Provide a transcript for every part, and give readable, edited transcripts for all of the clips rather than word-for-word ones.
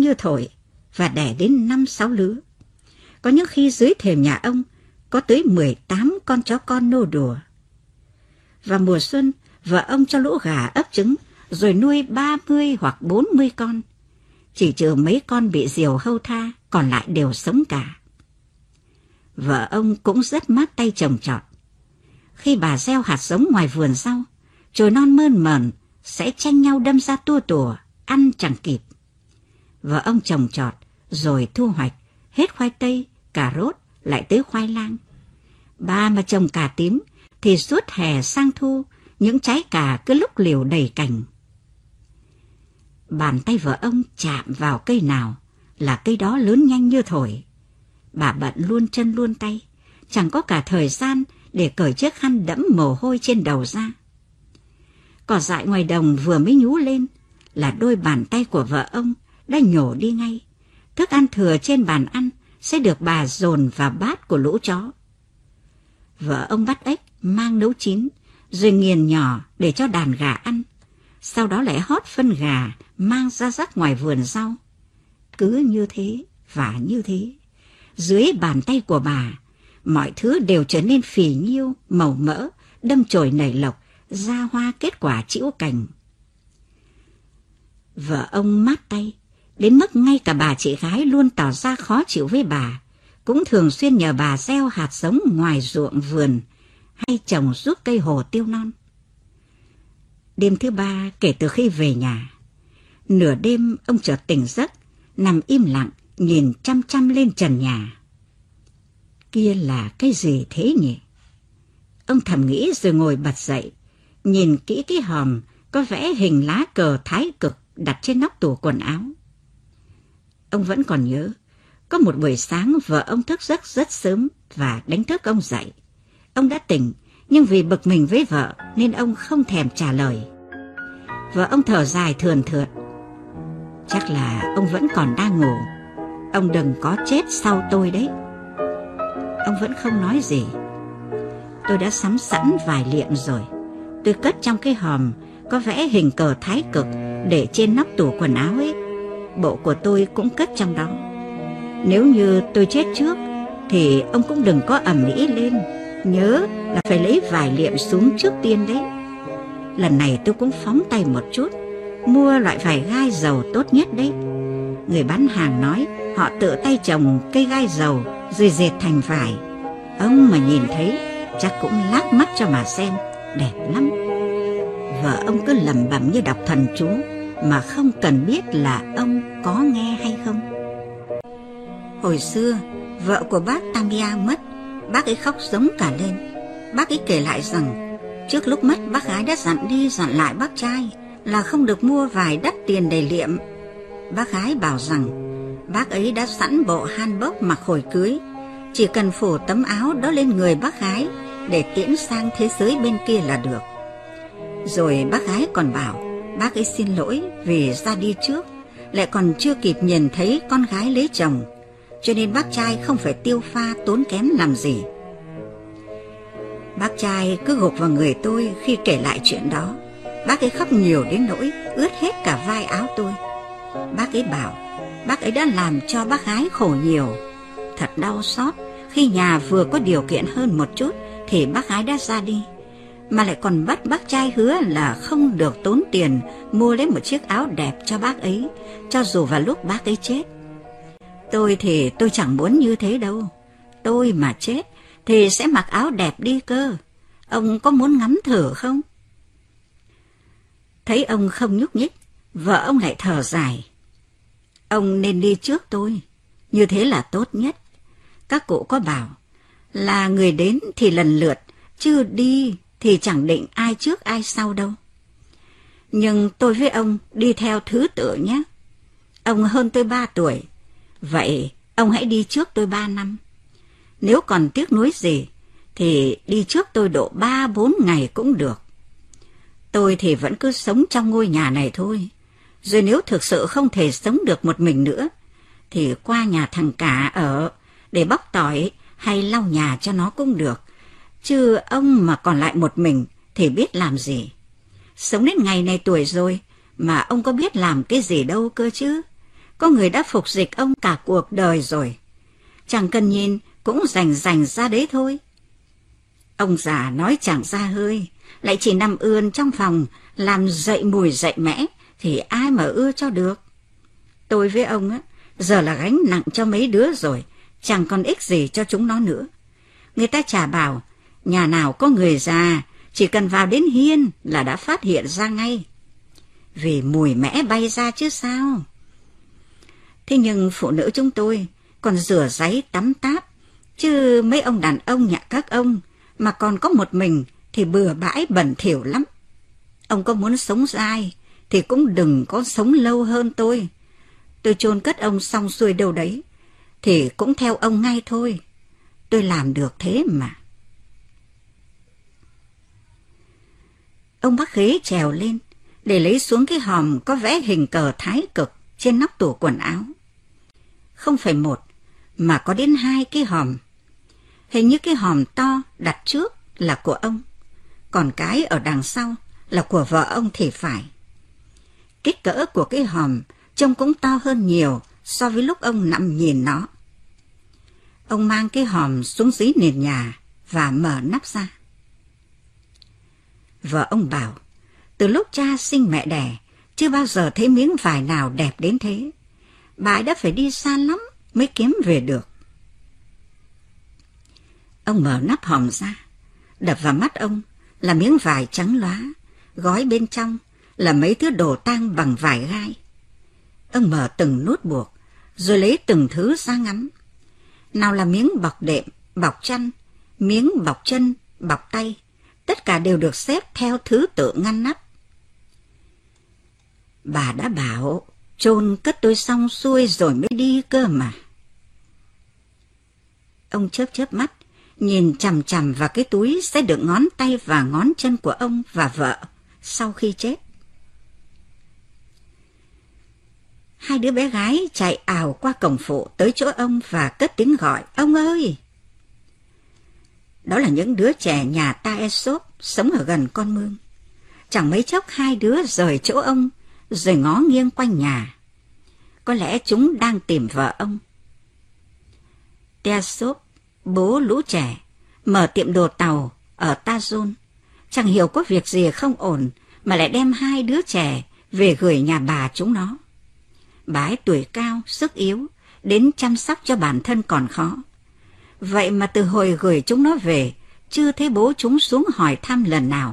như thổi và đẻ đến 5-6 lứa. Có những khi dưới thềm nhà ông có tới 18 con chó con nô đùa. Vào mùa xuân, vợ ông cho lũ gà ấp trứng rồi nuôi 30 hoặc 40 con. Chỉ trừ mấy con bị diều hâu tha, còn lại đều sống cả. Vợ ông cũng rất mát tay trồng trọt. Khi bà gieo hạt giống ngoài vườn rau, chồi non mơn mởn sẽ tranh nhau đâm ra tua tủa, ăn chẳng kịp. Vợ ông trồng trọt rồi thu hoạch hết khoai tây, cà rốt lại tới khoai lang. Bà mà trồng cà tím thì suốt hè sang thu những trái cà cứ lúc liều đầy cành. Bàn tay vợ ông chạm vào cây nào là cây đó lớn nhanh như thổi. Bà bận luôn chân luôn tay, chẳng có cả thời gian để cởi chiếc khăn đẫm mồ hôi trên đầu ra. Cỏ dại ngoài đồng vừa mới nhú lên là đôi bàn tay của vợ ông đã nhổ đi ngay. Thức ăn thừa trên bàn ăn sẽ được bà dồn vào bát của lũ chó. Vợ ông bắt ếch mang nấu chín rồi nghiền nhỏ để cho đàn gà ăn. Sau đó lại hót phân gà mang ra rắc ngoài vườn rau. Cứ như thế và như thế, dưới bàn tay của bà, mọi thứ đều trở nên phì nhiêu, màu mỡ, đâm chồi nảy lộc, ra hoa kết quả trĩu cành. Vợ ông mát tay, đến mức ngay cả bà chị gái luôn tỏ ra khó chịu với bà, cũng thường xuyên nhờ bà gieo hạt giống ngoài ruộng vườn hay trồng giúp cây hồ tiêu non. Đêm thứ 3 kể từ khi về nhà, nửa đêm ông chợt tỉnh giấc, nằm im lặng nhìn chăm chăm lên trần nhà. Kia là cái gì thế nhỉ? Ông thầm nghĩ rồi ngồi bật dậy, nhìn kỹ cái hòm có vẽ hình lá cờ Thái Cực đặt trên nóc tủ quần áo. Ông vẫn còn nhớ, có một buổi sáng vợ ông thức giấc rất sớm và đánh thức ông dậy. Ông đã tỉnh, nhưng vì bực mình với vợ nên ông không thèm trả lời. Vợ ông thở dài thườn thượt. Chắc là ông vẫn còn đang ngủ. Ông đừng có chết sau tôi đấy. Ông vẫn không nói gì. Tôi đã sắm sẵn vài liệm rồi. Tôi cất trong cái hòm có vẽ hình cờ Thái Cực để trên nóc tủ quần áo ấy. Bộ của tôi cũng cất trong đó. Nếu như tôi chết trước thì ông cũng đừng có ầm ĩ lên. Nhớ là phải lấy vài liệm xuống trước tiên đấy. Lần này tôi cũng phóng tay một chút, mua loại vải gai dầu tốt nhất đấy. Người bán hàng nói họ tự tay trồng cây gai dầu rồi dệt thành vải. Ông mà nhìn thấy chắc cũng lác mắt cho mà xem, đẹp lắm. Vợ ông cứ lẩm bẩm như đọc thần chú mà không cần biết là ông có nghe hay không. Hồi xưa vợ của bác Tamia mất, bác ấy khóc giống cả lên. Bác ấy kể lại rằng trước lúc mất bác gái đã dặn đi dặn lại bác trai là không được mua vải đắt tiền để liệm. Bác gái bảo rằng bác ấy đã sẵn bộ hanbok mặc hồi cưới, chỉ cần phủ tấm áo đó lên người bác gái để tiễn sang thế giới bên kia là được. Rồi bác gái còn bảo bác ấy xin lỗi vì ra đi trước, lại còn chưa kịp nhìn thấy con gái lấy chồng, cho nên bác trai không phải tiêu pha tốn kém làm gì. Bác trai cứ gục vào người tôi khi kể lại chuyện đó. Bác ấy khóc nhiều đến nỗi ướt hết cả vai áo tôi. Bác ấy bảo bác ấy đã làm cho bác gái khổ nhiều. Thật đau xót khi nhà vừa có điều kiện hơn một chút thì bác gái đã ra đi, mà lại còn bắt bác trai hứa là không được tốn tiền mua lấy một chiếc áo đẹp cho bác ấy, cho dù vào lúc bác ấy chết. Tôi thì tôi chẳng muốn như thế đâu. Tôi mà chết thì sẽ mặc áo đẹp đi cơ. Ông có muốn ngắm thử không? Thấy ông không nhúc nhích, vợ ông lại thở dài. Ông nên đi trước tôi, như thế là tốt nhất. Các cụ có bảo là người đến thì lần lượt, chứ đi thì chẳng định ai trước ai sau đâu. Nhưng tôi với ông đi theo thứ tự nhé. Ông hơn tôi 3 tuổi, vậy ông hãy đi trước tôi 3 năm. Nếu còn tiếc nuối gì thì đi trước tôi độ 3-4 ngày cũng được. Tôi thì vẫn cứ sống trong ngôi nhà này thôi. Rồi nếu thực sự không thể sống được một mình nữa thì qua nhà thằng Cả ở để bóc tỏi hay lau nhà cho nó cũng được. Chứ ông mà còn lại một mình thì biết làm gì. Sống đến ngày này tuổi rồi mà ông có biết làm cái gì đâu cơ chứ. có người đã phục dịch ông cả cuộc đời rồi. Chẳng cần nhìn cũng rành ra đấy thôi. Ông già nói chẳng ra hơi, lại chỉ nằm ườn trong phòng làm dậy mùi dậy mẽ, thì ai mà ưa cho được. Tôi với ông á, giờ là gánh nặng cho mấy đứa rồi, chẳng còn ích gì cho chúng nó nữa. Người ta chả bảo, nhà nào có người già, chỉ cần vào đến hiên là đã phát hiện ra ngay. Vì mùi mẽ bay ra chứ sao. Thế nhưng phụ nữ chúng tôi còn rửa ráy tắm táp, chứ mấy ông đàn ông nhà các ông mà còn có một mình thì bừa bãi bẩn thỉu lắm. Ông có muốn sống dai thì cũng đừng có sống lâu hơn tôi. Tôi chôn cất ông xong xuôi đâu đấy thì cũng theo ông ngay thôi. Tôi làm được thế mà. Ông bác ghế trèo lên để lấy xuống cái hòm có vẽ hình cờ Thái Cực trên nóc tủ quần áo. Không phải một, mà có đến 2 cái hòm. Hình như cái hòm to đặt trước là của ông, còn cái ở đằng sau là của vợ ông thì phải. Kích cỡ của cái hòm trông cũng to hơn nhiều so với lúc ông nằm nhìn nó. Ông mang cái hòm xuống dưới nền nhà và mở nắp ra. Vợ ông bảo, từ lúc cha sinh mẹ đẻ, chưa bao giờ thấy miếng vải nào đẹp đến thế. Bà ấy đã phải đi xa lắm mới kiếm về được. Ông mở nắp hòm ra, đập vào mắt ông là miếng vải trắng lóa, gói bên trong là mấy thứ đồ tang bằng vải gai. Ông mở từng nút buộc, rồi lấy từng thứ ra ngắm. Nào là miếng bọc đệm, bọc chăn, miếng bọc chân, bọc tay, tất cả đều được xếp theo thứ tự ngăn nắp. Bà đã bảo chôn cất tôi xong xuôi rồi mới đi cơ mà. Ông chớp chớp mắt, nhìn chằm chằm vào cái túi sẽ đựng ngón tay và ngón chân của ông và vợ sau khi chết. 2 đứa bé gái chạy ào qua cổng phụ tới chỗ ông và cất tiếng gọi, ông ơi! Đó là những đứa trẻ nhà Ta-e-sốp sống ở gần con mương. Chẳng mấy chốc 2 đứa rời chỗ ông, rồi ngó nghiêng quanh nhà. Có lẽ chúng đang tìm vợ ông. Ta-e-sốp, bố lũ trẻ, mở tiệm đồ tàu ở Ta-dôn. Chẳng hiểu có việc gì không ổn mà lại đem 2 đứa trẻ về gửi nhà bà chúng nó. Bà ấy tuổi cao, sức yếu, đến chăm sóc cho bản thân còn khó. Vậy mà từ hồi gửi chúng nó về, chưa thấy bố chúng xuống hỏi thăm lần nào.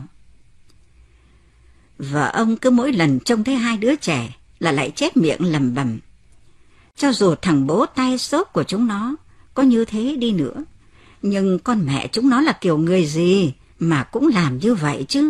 Vợ ông cứ mỗi lần trông thấy 2 đứa trẻ là lại chép miệng lẩm bẩm. Cho dù thằng bố Ta-e-sốp của chúng nó có như thế đi nữa, nhưng con mẹ chúng nó là kiểu người gì mà cũng làm như vậy chứ.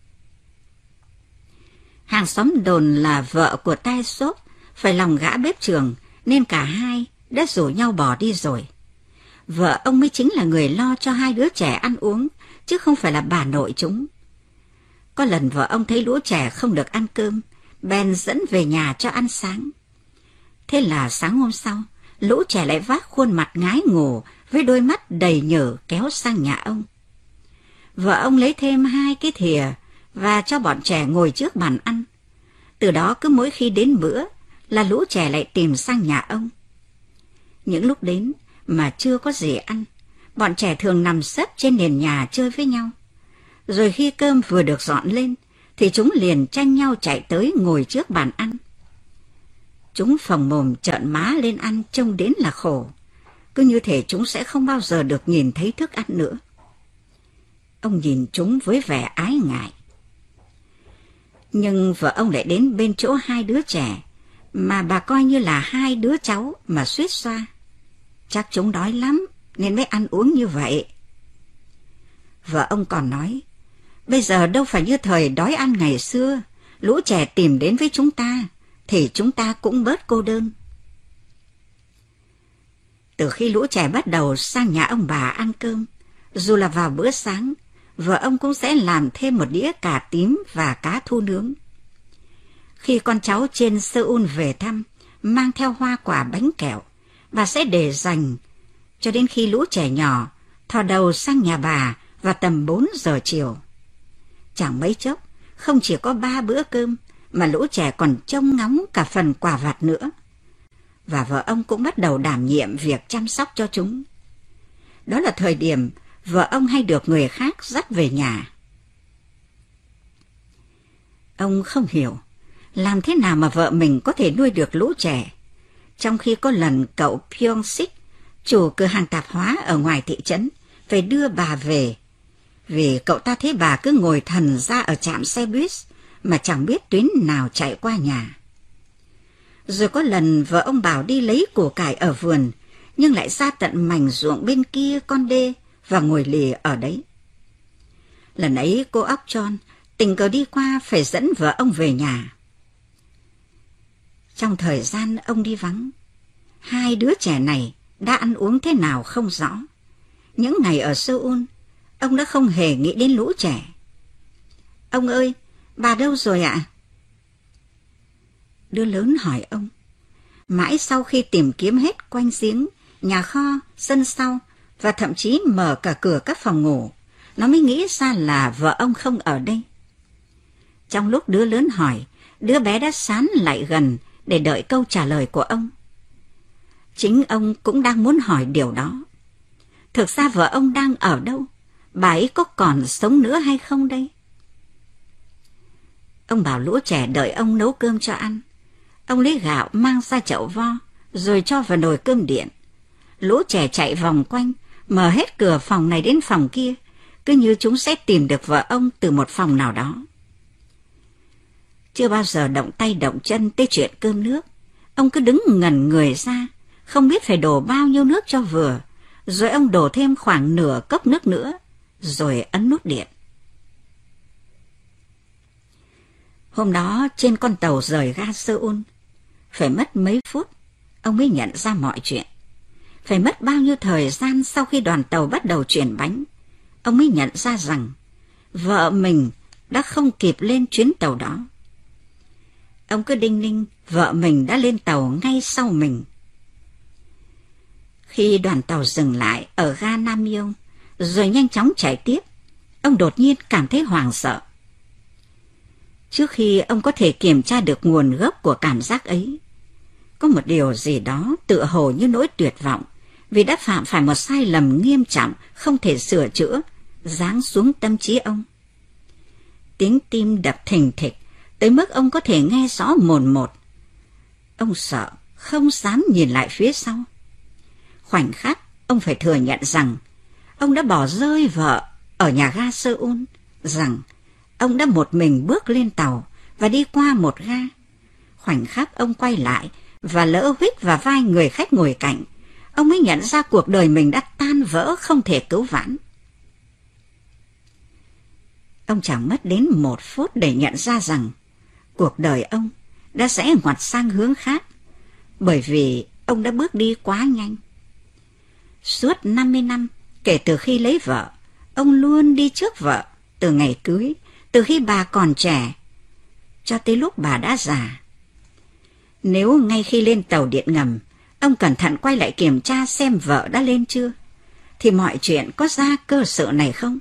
Hàng xóm đồn là vợ của Ta-e-sốp phải lòng gã bếp trưởng nên cả hai đã rủ nhau bỏ đi rồi. Vợ ông mới chính là người lo cho 2 đứa trẻ ăn uống, chứ không phải là bà nội chúng. Có lần vợ ông thấy lũ trẻ không được ăn cơm, bèn dẫn về nhà cho ăn sáng. Thế là sáng hôm sau, lũ trẻ lại vác khuôn mặt ngái ngủ với đôi mắt đầy nhở kéo sang nhà ông. Vợ ông lấy thêm 2 cái thìa và cho bọn trẻ ngồi trước bàn ăn. Từ đó cứ mỗi khi đến bữa là lũ trẻ lại tìm sang nhà ông. Những lúc đến mà chưa có gì ăn, bọn trẻ thường nằm sấp trên nền nhà chơi với nhau. Rồi khi cơm vừa được dọn lên, thì chúng liền tranh nhau chạy tới ngồi trước bàn ăn. Chúng phồng mồm trợn má lên ăn trông đến là khổ. Cứ như thể chúng sẽ không bao giờ được nhìn thấy thức ăn nữa. Ông nhìn chúng với vẻ ái ngại. Nhưng vợ ông lại đến bên chỗ 2 đứa trẻ, mà bà coi như là 2 đứa cháu mà suýt xoa. Chắc chúng đói lắm nên mới ăn uống như vậy. Vợ ông còn nói, bây giờ đâu phải như thời đói ăn ngày xưa, lũ trẻ tìm đến với chúng ta, thì chúng ta cũng bớt cô đơn. Từ khi lũ trẻ bắt đầu sang nhà ông bà ăn cơm, dù là vào bữa sáng, vợ ông cũng sẽ làm thêm một đĩa cà tím và cá thu nướng. Khi con cháu trên Seoul về thăm, mang theo hoa quả bánh kẹo, bà sẽ để dành cho đến khi lũ trẻ nhỏ thò đầu sang nhà bà vào tầm 4 giờ chiều. Chẳng mấy chốc, không chỉ có 3 bữa cơm, mà lũ trẻ còn trông ngóng cả phần quà vặt nữa. và vợ ông cũng bắt đầu đảm nhiệm việc chăm sóc cho chúng. Đó là thời điểm vợ ông hay được người khác dắt về nhà. Ông không hiểu làm thế nào mà vợ mình có thể nuôi được lũ trẻ, trong khi có lần cậu Pyong Sik, chủ cửa hàng tạp hóa ở ngoài thị trấn, phải đưa bà về, vì cậu ta thấy bà cứ ngồi thần ra ở trạm xe buýt mà chẳng biết tuyến nào chạy qua nhà. Rồi có lần vợ ông bảo đi lấy củ cải ở vườn, nhưng lại ra tận mảnh ruộng bên kia con đê và ngồi lì ở đấy. Lần ấy cô óc John tình cờ đi qua phải dẫn vợ ông về nhà. Trong thời gian ông đi vắng, hai đứa trẻ này đã ăn uống thế nào không rõ. Những ngày ở Seoul, ông đã không hề nghĩ đến lũ trẻ. Ông ơi, bà đâu rồi ạ? Đứa lớn hỏi ông. Mãi sau khi tìm kiếm hết quanh giếng, nhà kho, sân sau và thậm chí mở cả cửa các phòng ngủ, nó mới nghĩ ra là vợ ông không ở đây. Trong lúc đứa lớn hỏi, đứa bé đã sán lại gần để đợi câu trả lời của ông. Chính ông cũng đang muốn hỏi điều đó. Thực ra vợ ông đang ở đâu? Bà ấy có còn sống nữa hay không đây? Ông bảo lũ trẻ đợi ông nấu cơm cho ăn. Ông lấy gạo mang ra chậu vo, rồi cho vào nồi cơm điện. Lũ trẻ chạy vòng quanh, mở hết cửa phòng này đến phòng kia, cứ như chúng sẽ tìm được vợ ông từ một phòng nào đó. Chưa bao giờ động tay động chân tới chuyện cơm nước. Ông cứ đứng ngẩn người ra, không biết phải đổ bao nhiêu nước cho vừa, rồi ông đổ thêm khoảng nửa cốc nước nữa, rồi ấn nút điện. Hôm đó trên con tàu rời ga Seoul, phải mất mấy phút ông mới nhận ra mọi chuyện. Phải mất bao nhiêu thời gian sau khi đoàn tàu bắt đầu chuyển bánh, ông mới nhận ra rằng vợ mình đã không kịp lên chuyến tàu đó. Ông cứ đinh ninh vợ mình đã lên tàu ngay sau mình. Khi đoàn tàu dừng lại ở ga Nam Myeong, rồi nhanh chóng chạy tiếp, ông đột nhiên cảm thấy hoảng sợ. Trước khi ông có thể kiểm tra được nguồn gốc của cảm giác ấy, có một điều gì đó tựa hồ như nỗi tuyệt vọng vì đã phạm phải một sai lầm nghiêm trọng không thể sửa chữa giáng xuống tâm trí ông. Tiếng tim đập thình thịch tới mức ông có thể nghe rõ mồn một. Ông sợ, không dám nhìn lại phía sau. Khoảnh khắc, ông phải thừa nhận rằng ông đã bỏ rơi vợ ở nhà ga Seoul, rằng ông đã một mình bước lên tàu và đi qua một ga. Khoảnh khắc ông quay lại và lỡ huých vào vai người khách ngồi cạnh, ông mới nhận ra cuộc đời mình đã tan vỡ không thể cứu vãn. Ông chẳng mất đến 1 phút để nhận ra rằng cuộc đời ông đã rẽ ngoặt sang hướng khác, bởi vì ông đã bước đi quá nhanh. Suốt 50 năm kể từ khi lấy vợ, ông luôn đi trước vợ, từ ngày cưới, từ khi bà còn trẻ, cho tới lúc bà đã già. Nếu ngay khi lên tàu điện ngầm, ông cẩn thận quay lại kiểm tra xem vợ đã lên chưa, thì mọi chuyện có ra cơ sự này không?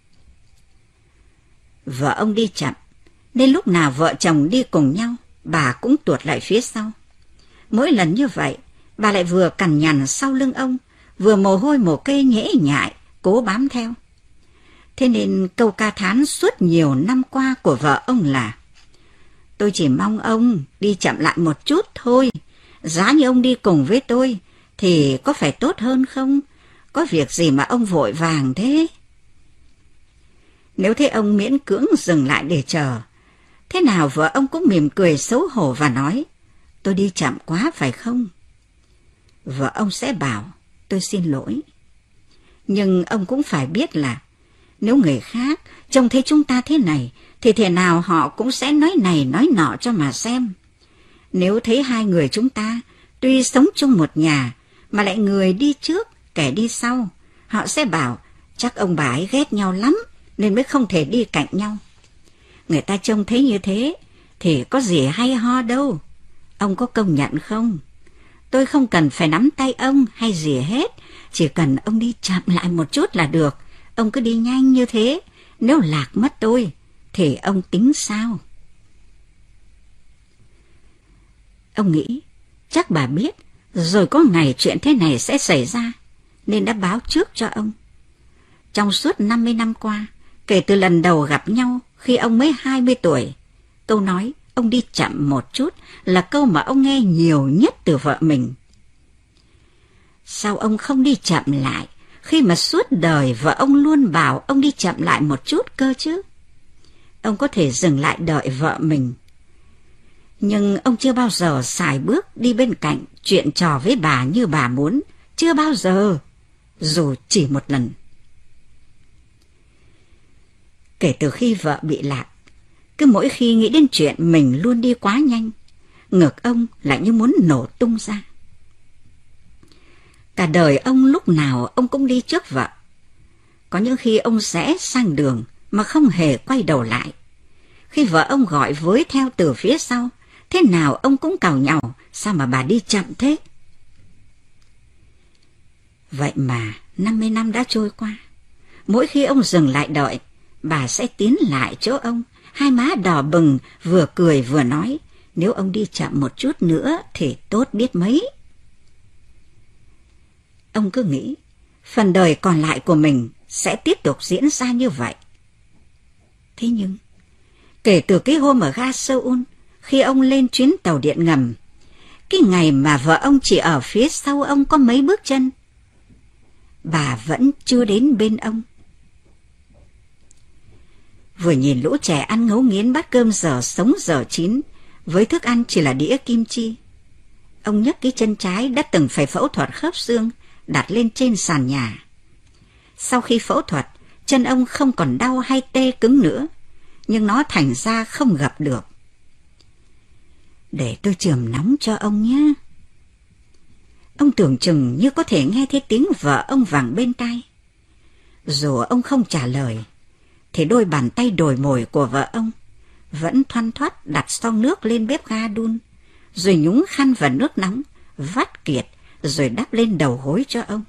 Vợ ông đi chậm, nên lúc nào vợ chồng đi cùng nhau, bà cũng tuột lại phía sau. Mỗi lần như vậy, bà lại vừa cằn nhằn sau lưng ông, vừa mồ hôi mồ kê nhễ nhại, cố bám theo. Thế nên câu ca thán suốt nhiều năm qua của vợ ông là: tôi chỉ mong ông đi chậm lại một chút thôi. Giá như ông đi cùng với tôi thì có phải tốt hơn không? Có việc gì mà ông vội vàng thế? Nếu thế ông miễn cưỡng dừng lại để chờ, thế nào vợ ông cũng mỉm cười xấu hổ và nói: tôi đi chậm quá phải không? Vợ ông sẽ bảo: tôi xin lỗi. Nhưng ông cũng phải biết là nếu người khác trông thấy chúng ta thế này thì thể nào họ cũng sẽ nói này nói nọ cho mà xem. Nếu thấy hai người chúng ta tuy sống chung một nhà mà lại người đi trước kẻ đi sau, họ sẽ bảo chắc ông bà ấy ghét nhau lắm nên mới không thể đi cạnh nhau. Người ta trông thấy như thế thì có gì hay ho đâu. Ông có công nhận không? Tôi không cần phải nắm tay ông hay gì hết, chỉ cần ông đi chậm lại một chút là được. Ông cứ đi nhanh như thế, nếu lạc mất tôi thì ông tính sao? Ông nghĩ chắc bà biết Rồi có ngày chuyện thế này sẽ xảy ra, nên đã báo trước cho ông. Trong suốt 50 năm qua, kể từ lần đầu gặp nhau khi ông mới 20 tuổi, câu nói ông đi chậm một chút là câu mà ông nghe nhiều nhất từ vợ mình. Sao ông không đi chậm lại, khi mà suốt đời vợ ông luôn bảo ông đi chậm lại một chút cơ chứ? Ông có thể dừng lại đợi vợ mình. Nhưng ông chưa bao giờ sải bước đi bên cạnh chuyện trò với bà như bà muốn. Chưa bao giờ, dù chỉ một lần. Kể từ khi vợ bị lạc, cứ mỗi khi nghĩ đến chuyện mình luôn đi quá nhanh, ngực ông lại như muốn nổ tung ra. Cả đời ông lúc nào ông cũng đi trước vợ. Có những khi ông rẽ sang đường mà không hề quay đầu lại. Khi vợ ông gọi với theo từ phía sau, thế nào ông cũng càu nhàu, sao mà bà đi chậm thế? Vậy mà 50 năm đã trôi qua. Mỗi khi ông dừng lại đợi, bà sẽ tiến lại chỗ ông, hai má đỏ bừng, vừa cười vừa nói, nếu ông đi chậm một chút nữa thì tốt biết mấy. Ông cứ nghĩ, phần đời còn lại của mình sẽ tiếp tục diễn ra như vậy. Thế nhưng, kể từ cái hôm ở ga Seoul, khi ông lên chuyến tàu điện ngầm, cái ngày mà vợ ông chỉ ở phía sau ông có mấy bước chân, bà vẫn chưa đến bên ông. Vừa nhìn lũ trẻ ăn ngấu nghiến bát cơm giờ sống giờ chín, với thức ăn chỉ là đĩa kim chi, ông nhấc cái chân trái đã từng phải phẫu thuật khớp xương đặt lên trên sàn nhà. Sau khi phẫu thuật, chân ông không còn đau hay tê cứng nữa, nhưng nó thành ra không gập được. Để tôi chườm nóng cho ông nhé. Ông tưởng chừng như có thể nghe thấy tiếng vợ ông vẳng bên tai. Dù ông không trả lời, thì đôi bàn tay đồi mồi của vợ ông vẫn thoăn thoắt đặt xông nước lên bếp ga đun, rồi nhúng khăn vào nước nóng, vắt kiệt, rồi đắp lên đầu gối cho ông.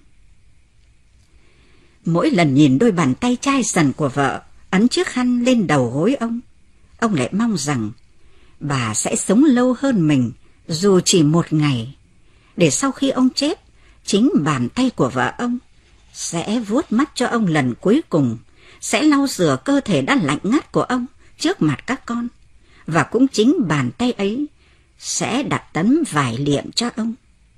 Mỗi lần nhìn đôi bàn tay chai sần của vợ ấn chiếc khăn lên đầu gối ông lại mong rằng bà sẽ sống lâu hơn mình, dù chỉ một ngày, để sau khi ông chết, chính bàn tay của vợ ông sẽ vuốt mắt cho ông lần cuối cùng, sẽ lau rửa cơ thể đã lạnh ngắt của ông trước mặt các con, và cũng chính bàn tay ấy sẽ đặt tấm vải liệm cho ông.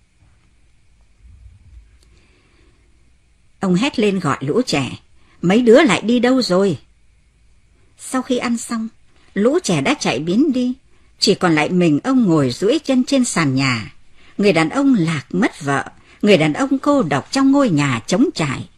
Ông hét lên gọi lũ trẻ, mấy đứa lại đi đâu rồi? Sau khi ăn xong, lũ trẻ đã chạy biến đi, chỉ còn lại mình ông ngồi duỗi chân trên sàn nhà. Người đàn ông lạc mất vợ, người đàn ông cô độc trong ngôi nhà trống trải.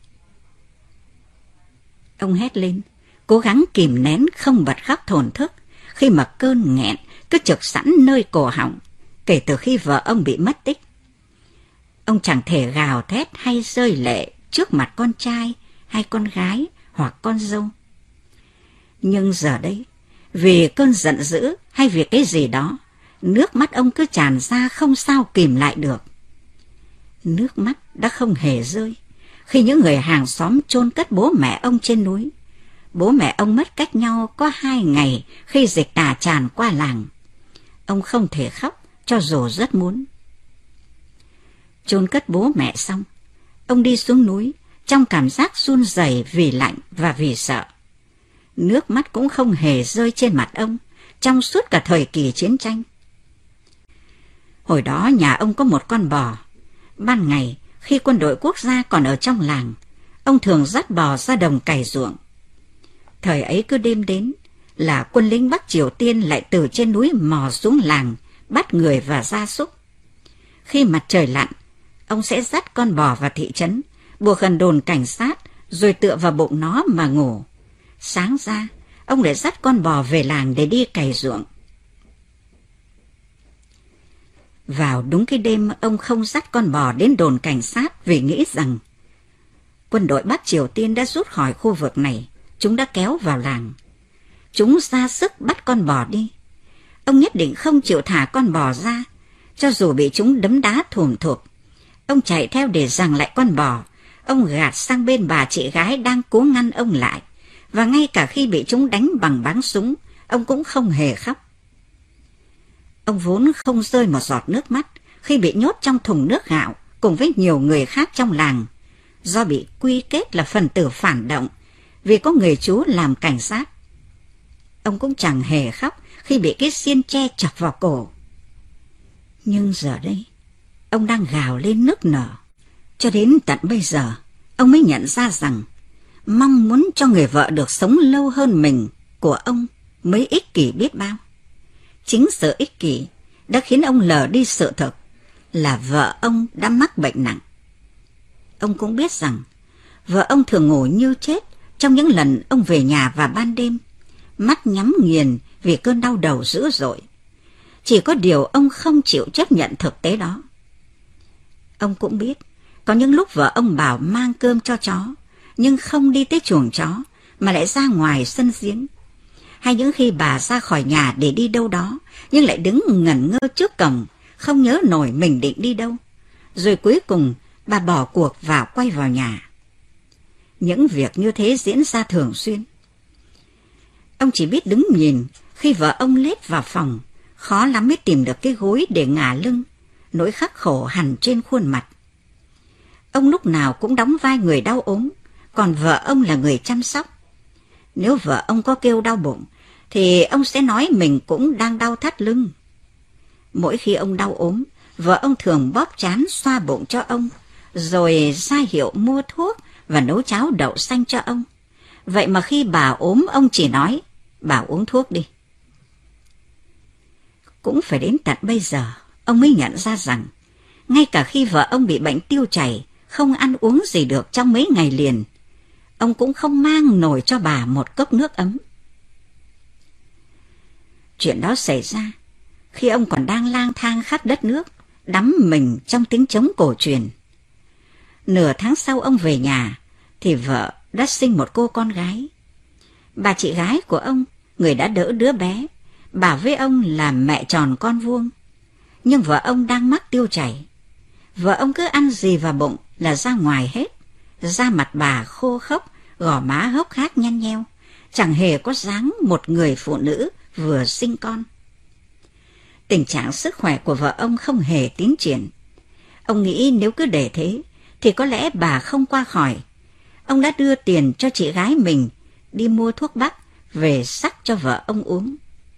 Ông hét lên, cố gắng kìm nén không bật khóc thổn thức, khi mà cơn nghẹn cứ trực sẵn nơi cổ họng, kể từ khi vợ ông bị mất tích. Ông chẳng thể gào thét hay rơi lệ trước mặt con trai hay con gái hoặc con dâu. Nhưng giờ đây, vì cơn giận dữ hay vì cái gì đó, nước mắt ông cứ tràn ra không sao kìm lại được. Nước mắt đã không hề rơi khi những người hàng xóm chôn cất bố mẹ ông trên núi. Bố mẹ ông mất cách nhau có 2 ngày khi dịch tả tràn qua làng. Ông không thể khóc cho dù rất muốn. Chôn cất bố mẹ xong, ông đi xuống núi trong cảm giác run rẩy vì lạnh và vì sợ. Nước mắt cũng không hề rơi trên mặt ông trong suốt cả thời kỳ chiến tranh. Hồi đó nhà ông có một con bò. Ban ngày, khi quân đội quốc gia còn ở trong làng, ông thường dắt bò ra đồng cày ruộng. Thời ấy cứ đêm đến là quân lính Bắc Triều Tiên lại từ trên núi mò xuống làng, bắt người và gia súc. Khi mặt trời lặn, ông sẽ dắt con bò vào thị trấn, buộc gần đồn cảnh sát, rồi tựa vào bụng nó mà ngủ. Sáng ra, ông lại dắt con bò về làng để đi cày ruộng. Vào đúng cái đêm ông không dắt con bò đến đồn cảnh sát vì nghĩ rằng quân đội Bắc Triều Tiên đã rút khỏi khu vực này, chúng đã kéo vào làng. Chúng ra sức bắt con bò đi. Ông nhất định không chịu thả con bò ra, cho dù bị chúng đấm đá thùm thụp. Ông chạy theo để giằng lại con bò. Ông gạt sang bên bà chị gái đang cố ngăn ông lại. Và ngay cả khi bị chúng đánh bằng báng súng, ông cũng không hề khóc. Ông vốn không rơi một giọt nước mắt khi bị nhốt trong thùng nước gạo cùng với nhiều người khác trong làng, do bị quy kết là phần tử phản động vì có người chú làm cảnh sát. Ông cũng chẳng hề khóc khi bị cái xiên tre chọc vào cổ. Nhưng giờ đây, ông đang gào lên nức nở. Cho đến tận bây giờ, ông mới nhận ra rằng mong muốn cho người vợ được sống lâu hơn mình của ông mới ích kỷ biết bao. Chính sự ích kỷ đã khiến ông lờ đi sự thật là vợ ông đã mắc bệnh nặng. Ông cũng biết rằng vợ ông thường ngủ như chết trong những lần ông về nhà vào ban đêm, mắt nhắm nghiền vì cơn đau đầu dữ dội. Chỉ có điều ông không chịu chấp nhận thực tế đó. Ông cũng biết có những lúc vợ ông bảo mang cơm cho chó, nhưng không đi tới chuồng chó mà lại ra ngoài sân giếng. Hay những khi bà ra khỏi nhà để đi đâu đó, nhưng lại đứng ngẩn ngơ trước cổng, không nhớ nổi mình định đi đâu. Rồi cuối cùng bà bỏ cuộc và quay vào nhà. Những việc như thế diễn ra thường xuyên. Ông chỉ biết đứng nhìn khi vợ ông lết vào phòng, khó lắm mới tìm được cái gối để ngả lưng, nỗi khắc khổ hằn trên khuôn mặt. Ông lúc nào cũng đóng vai người đau ốm, còn vợ ông là người chăm sóc. Nếu vợ ông có kêu đau bụng, thì ông sẽ nói mình cũng đang đau thắt lưng. Mỗi khi ông đau ốm, vợ ông thường bóp trán xoa bụng cho ông, rồi ra hiệu mua thuốc và nấu cháo đậu xanh cho ông. Vậy mà khi bà ốm, ông chỉ nói, bà uống thuốc đi. Cũng phải đến tận bây giờ, ông mới nhận ra rằng, ngay cả khi vợ ông bị bệnh tiêu chảy, không ăn uống gì được trong mấy ngày liền, ông cũng không mang nổi cho bà một cốc nước ấm. Chuyện đó xảy ra khi ông còn đang lang thang khắp đất nước, đắm mình trong tiếng trống cổ truyền. Nửa tháng sau ông về nhà, thì vợ đã sinh một cô con gái. Bà chị gái của ông, người đã đỡ đứa bé, bảo với ông là mẹ tròn con vuông. Nhưng vợ ông đang mắc tiêu chảy. Vợ ông cứ ăn gì vào bụng là ra ngoài hết. Da mặt bà khô khốc, gò má hốc hác nhăn nheo, chẳng hề có dáng một người phụ nữ vừa sinh con. Tình trạng sức khỏe của vợ ông không hề tiến triển. Ông nghĩ nếu cứ để thế, thì có lẽ bà không qua khỏi. Ông đã đưa tiền cho chị gái mình đi mua thuốc bắc về sắc cho vợ ông uống.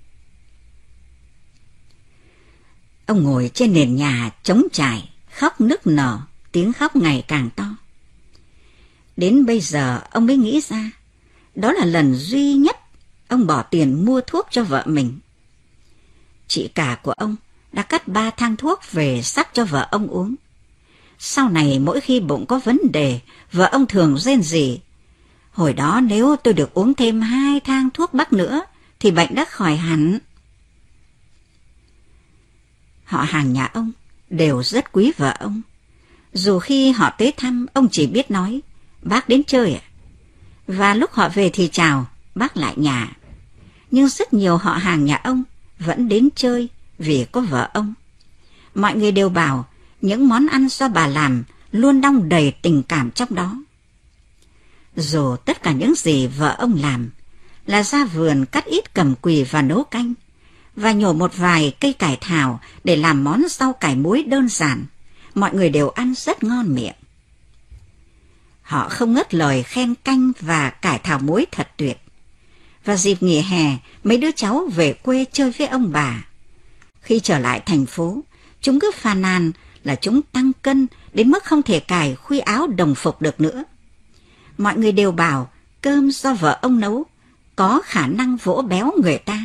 Ông ngồi trên nền nhà trống trải, khóc nức nở, tiếng khóc ngày càng to. Đến bây giờ ông mới nghĩ ra, đó là lần duy nhất ông bỏ tiền mua thuốc cho vợ mình. Chị cả của ông đã cắt 3 thang thuốc về sắc cho vợ ông uống. Sau này mỗi khi bụng có vấn đề, vợ ông thường rên rỉ, hồi đó nếu tôi được uống thêm 2 thang thuốc bắc nữa, thì bệnh đã khỏi hẳn. Họ hàng nhà ông đều rất quý vợ ông. Dù khi họ tới thăm, ông chỉ biết nói, bác đến chơi ạ. Và lúc họ về thì chào, bác lại nhà. Nhưng rất nhiều họ hàng nhà ông vẫn đến chơi vì có vợ ông. Mọi người đều bảo những món ăn do bà làm luôn đong đầy tình cảm trong đó. Dù tất cả những gì vợ ông làm là ra vườn cắt ít cầm quỳ và nấu canh, và nhổ một vài cây cải thảo để làm món rau cải muối đơn giản, mọi người đều ăn rất ngon miệng. Họ không ngớt lời khen canh và cải thảo muối thật tuyệt. Và dịp nghỉ hè, mấy đứa cháu về quê chơi với ông bà. Khi trở lại thành phố, chúng cứ phàn nàn là chúng tăng cân đến mức không thể cài khuy áo đồng phục được nữa. Mọi người đều bảo cơm do vợ ông nấu có khả năng vỗ béo người ta.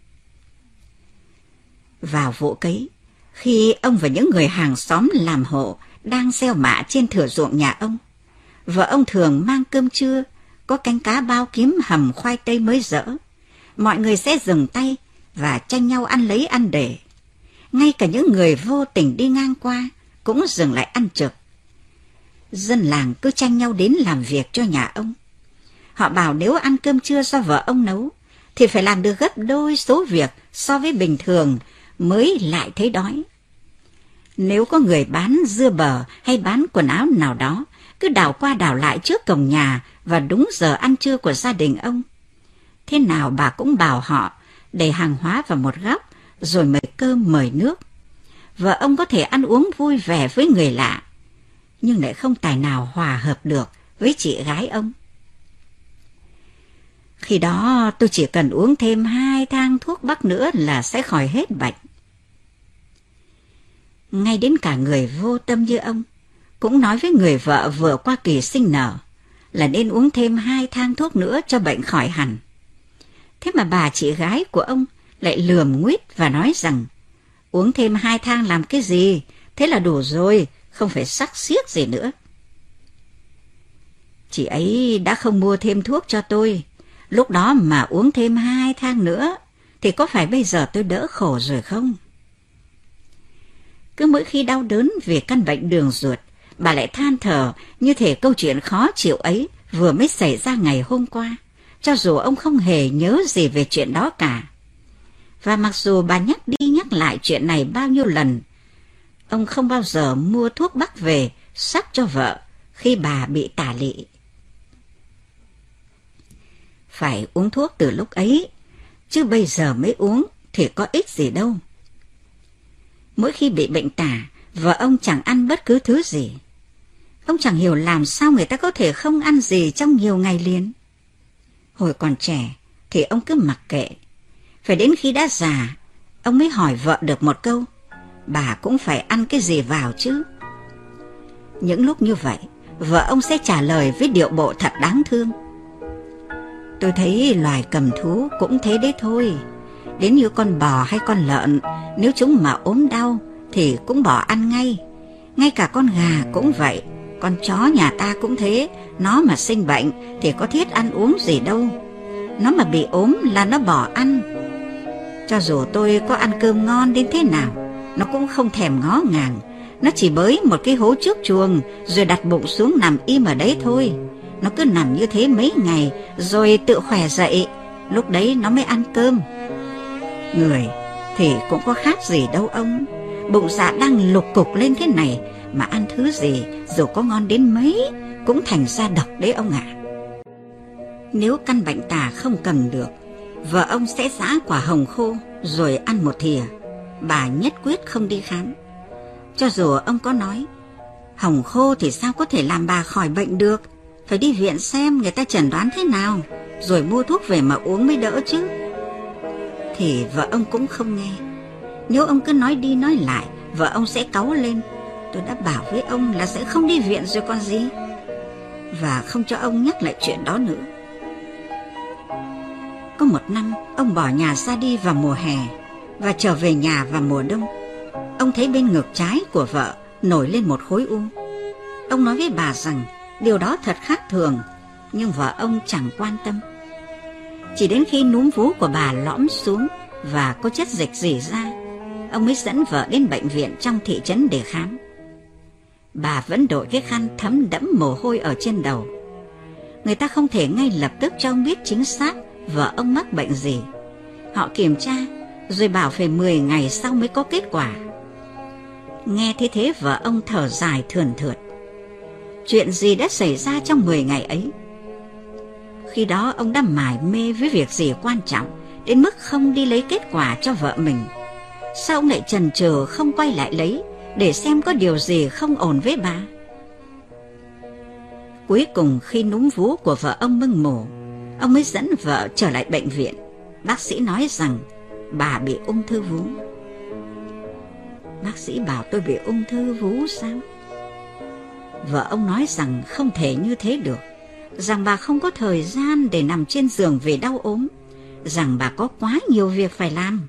Vào vụ cấy, khi ông và những người hàng xóm làm hộ đang gieo mạ trên thửa ruộng nhà ông, vợ ông thường mang cơm trưa, có canh cá bao kiếm hầm khoai tây mới dỡ. Mọi người sẽ dừng tay và tranh nhau ăn lấy ăn để. Ngay cả những người vô tình đi ngang qua cũng dừng lại ăn trực. Dân làng cứ tranh nhau đến làm việc cho nhà ông. Họ bảo nếu ăn cơm trưa do vợ ông nấu, thì phải làm được gấp đôi số việc so với bình thường mới lại thấy đói. Nếu có người bán dưa bở hay bán quần áo nào đó, cứ đảo qua đảo lại trước cổng nhà và đúng giờ ăn trưa của gia đình ông, thế nào bà cũng bảo họ để hàng hóa vào một góc, rồi mời cơm mời nước. vợ ông có thể ăn uống vui vẻ với người lạ, nhưng lại không tài nào hòa hợp được với chị gái ông. Khi đó tôi chỉ cần uống thêm 2 thang thuốc bắc nữa là sẽ khỏi hết bệnh. Ngay đến cả người vô tâm như ông cũng nói với người vợ vừa qua kỳ sinh nở là nên uống thêm 2 thang thuốc nữa cho bệnh khỏi hẳn. Thế mà bà chị gái của ông lại lườm nguýt và nói rằng uống thêm 2 thang làm cái gì, thế là đủ rồi, không phải xắc xiếc gì nữa. Chị ấy đã không mua thêm thuốc cho tôi, lúc đó mà uống thêm 2 thang nữa thì có phải bây giờ tôi đỡ khổ rồi không? Cứ mỗi khi đau đớn vì căn bệnh đường ruột, bà lại than thở như thể câu chuyện khó chịu ấy vừa mới xảy ra ngày hôm qua, cho dù ông không hề nhớ gì về chuyện đó cả. Và mặc dù bà nhắc đi nhắc lại chuyện này bao nhiêu lần, ông không bao giờ mua thuốc bắc về sắc cho vợ khi bà bị tả lị. Phải uống thuốc từ lúc ấy, chứ bây giờ mới uống thì có ích gì đâu. Mỗi khi bị bệnh tả, vợ ông chẳng ăn bất cứ thứ gì. Ông chẳng hiểu làm sao người ta có thể không ăn gì trong nhiều ngày liền. Hồi còn trẻ thì ông cứ mặc kệ. Phải đến khi đã già, ông mới hỏi vợ được một câu: bà cũng phải ăn cái gì vào chứ? Những lúc như vậy, vợ ông sẽ trả lời với điệu bộ thật đáng thương: tôi thấy loài cầm thú cũng thế đấy thôi. Đến như con bò hay con lợn, nếu chúng mà ốm đau thì cũng bỏ ăn ngay. Ngay cả con gà cũng vậy, con chó nhà ta cũng thế. Nó mà sinh bệnh thì có thiết ăn uống gì đâu. Nó mà bị ốm là nó bỏ ăn. Cho dù tôi có ăn cơm ngon đến thế nào, nó cũng không thèm ngó ngàng. Nó chỉ bới một cái hố trước chuồng rồi đặt bụng xuống nằm im ở đấy thôi. Nó cứ nằm như thế mấy ngày rồi tự khỏe dậy, lúc đấy nó mới ăn cơm. Người thì cũng có khác gì đâu ông. Bụng dạ đang lục cục lên thế này mà ăn thứ gì dù có ngon đến mấy cũng thành ra độc đấy ông ạ. Nếu căn bệnh tả không cầm được, vợ ông sẽ giã quả hồng khô rồi ăn một thìa. Bà nhất quyết không đi khám. Cho dù ông có nói hồng khô thì sao có thể làm bà khỏi bệnh được, phải đi viện xem người ta chẩn đoán thế nào rồi mua thuốc về mà uống mới đỡ chứ, thì vợ ông cũng không nghe. Nếu ông cứ nói đi nói lại, vợ ông sẽ cáu lên: tôi đã bảo với ông là sẽ không đi viện rồi còn gì. Và không cho ông nhắc lại chuyện đó nữa. Có một năm, ông bỏ nhà ra đi vào mùa hè và trở về nhà vào mùa đông. Ông thấy bên ngực trái của vợ nổi lên một khối u. Ông nói với bà rằng điều đó thật khác thường, nhưng vợ ông chẳng quan tâm. Chỉ đến khi núm vú của bà lõm xuống và có chất dịch rỉ ra, ông mới dẫn vợ đến bệnh viện trong thị trấn để khám. Bà vẫn đội cái khăn thấm đẫm mồ hôi ở trên đầu. Người ta không thể ngay lập tức cho ông biết chính xác vợ ông mắc bệnh gì. Họ kiểm tra rồi bảo phải 10 ngày sau mới có kết quả. Nghe thế thế vợ ông thở dài thườn thượt. Chuyện gì đã xảy ra trong 10 ngày ấy? Khi đó ông đã mải mê với việc gì quan trọng đến mức không đi lấy kết quả cho vợ mình. Sao ông lại chần chừ không quay lại lấy để xem có điều gì không ổn với bà? Cuối cùng khi núm vú của vợ ông mưng mủ, ông mới dẫn vợ trở lại bệnh viện. Bác sĩ nói rằng bà bị ung thư vú. Bác sĩ bảo tôi bị ung thư vú sao? Vợ ông nói rằng không thể như thế được, rằng bà không có thời gian để nằm trên giường vì đau ốm, rằng bà có quá nhiều việc phải làm.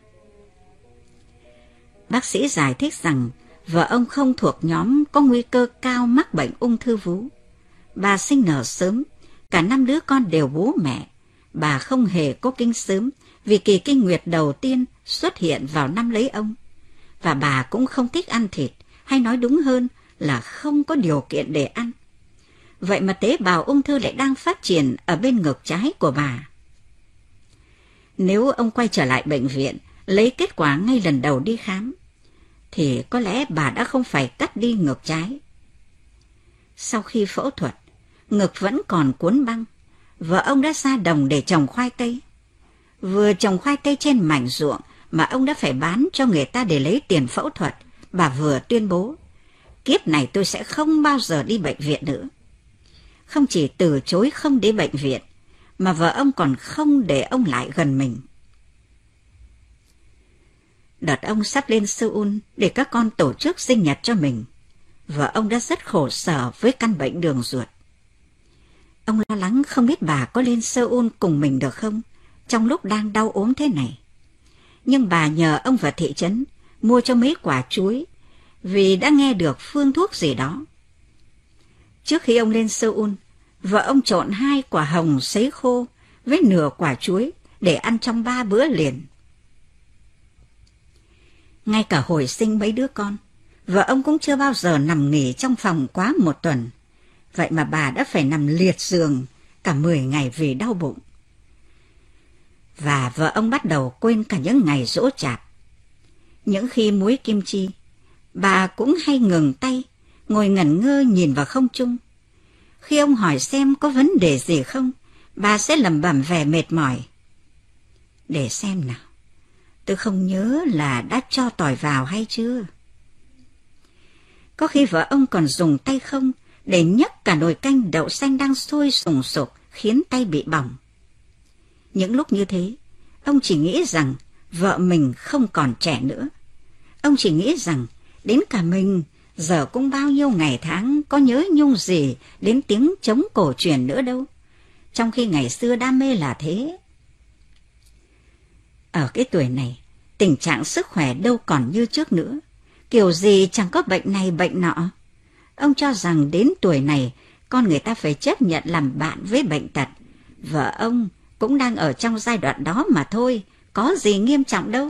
Bác sĩ giải thích rằng vợ ông không thuộc nhóm có nguy cơ cao mắc bệnh ung thư vú. Bà sinh nở sớm, cả 5 đứa con đều bố mẹ. Bà không hề có kinh sớm vì kỳ kinh nguyệt đầu tiên xuất hiện vào năm lấy ông. Và bà cũng không thích ăn thịt, hay nói đúng hơn là không có điều kiện để ăn. Vậy mà tế bào ung thư lại đang phát triển ở bên ngực trái của bà. Nếu ông quay trở lại bệnh viện, lấy kết quả ngay lần đầu đi khám, thì có lẽ bà đã không phải cắt đi ngực trái. Sau khi phẫu thuật, ngực vẫn còn cuốn băng. Vợ ông đã ra đồng để trồng khoai tây. Vừa trồng khoai tây trên mảnh ruộng mà ông đã phải bán cho người ta để lấy tiền phẫu thuật, bà vừa tuyên bố, kiếp này tôi sẽ không bao giờ đi bệnh viện nữa. Không chỉ từ chối không đến bệnh viện, mà vợ ông còn không để ông lại gần mình. Đợt ông sắp lên Seoul để các con tổ chức sinh nhật cho mình, vợ ông đã rất khổ sở với căn bệnh đường ruột. Ông lo lắng không biết bà có lên Seoul cùng mình được không, trong lúc đang đau ốm thế này. Nhưng bà nhờ ông vào thị trấn mua cho mấy quả chuối, vì đã nghe được phương thuốc gì đó. Trước khi ông lên Seoul, vợ ông trộn 2 quả hồng sấy khô với nửa quả chuối để ăn trong 3 bữa liền. Ngay cả hồi sinh mấy đứa con, vợ ông cũng chưa bao giờ nằm nghỉ trong phòng quá 1 tuần. Vậy mà bà đã phải nằm liệt giường cả 10 ngày vì đau bụng. Và vợ ông bắt đầu quên cả những ngày giỗ chạp. Những khi muối kim chi, bà cũng hay ngừng tay, ngồi ngẩn ngơ nhìn vào không trung. Khi ông hỏi xem có vấn đề gì không, bà sẽ lẩm bẩm vẻ mệt mỏi. Để xem nào, tôi không nhớ là đã cho tỏi vào hay chưa. Có khi vợ ông còn dùng tay không để nhấc cả nồi canh đậu xanh đang sôi sùng sục, khiến tay bị bỏng. Những lúc như thế, ông chỉ nghĩ rằng vợ mình không còn trẻ nữa. Ông chỉ nghĩ rằng đến cả mình giờ cũng bao nhiêu ngày tháng có nhớ nhung gì đến tiếng trống cổ truyền nữa đâu, trong khi ngày xưa đam mê là thế. Ở cái tuổi này, tình trạng sức khỏe đâu còn như trước nữa, kiểu gì chẳng có bệnh này bệnh nọ. Ông cho rằng đến tuổi này, con người ta phải chấp nhận làm bạn với bệnh tật. Vợ ông cũng đang ở trong giai đoạn đó mà thôi, có gì nghiêm trọng đâu.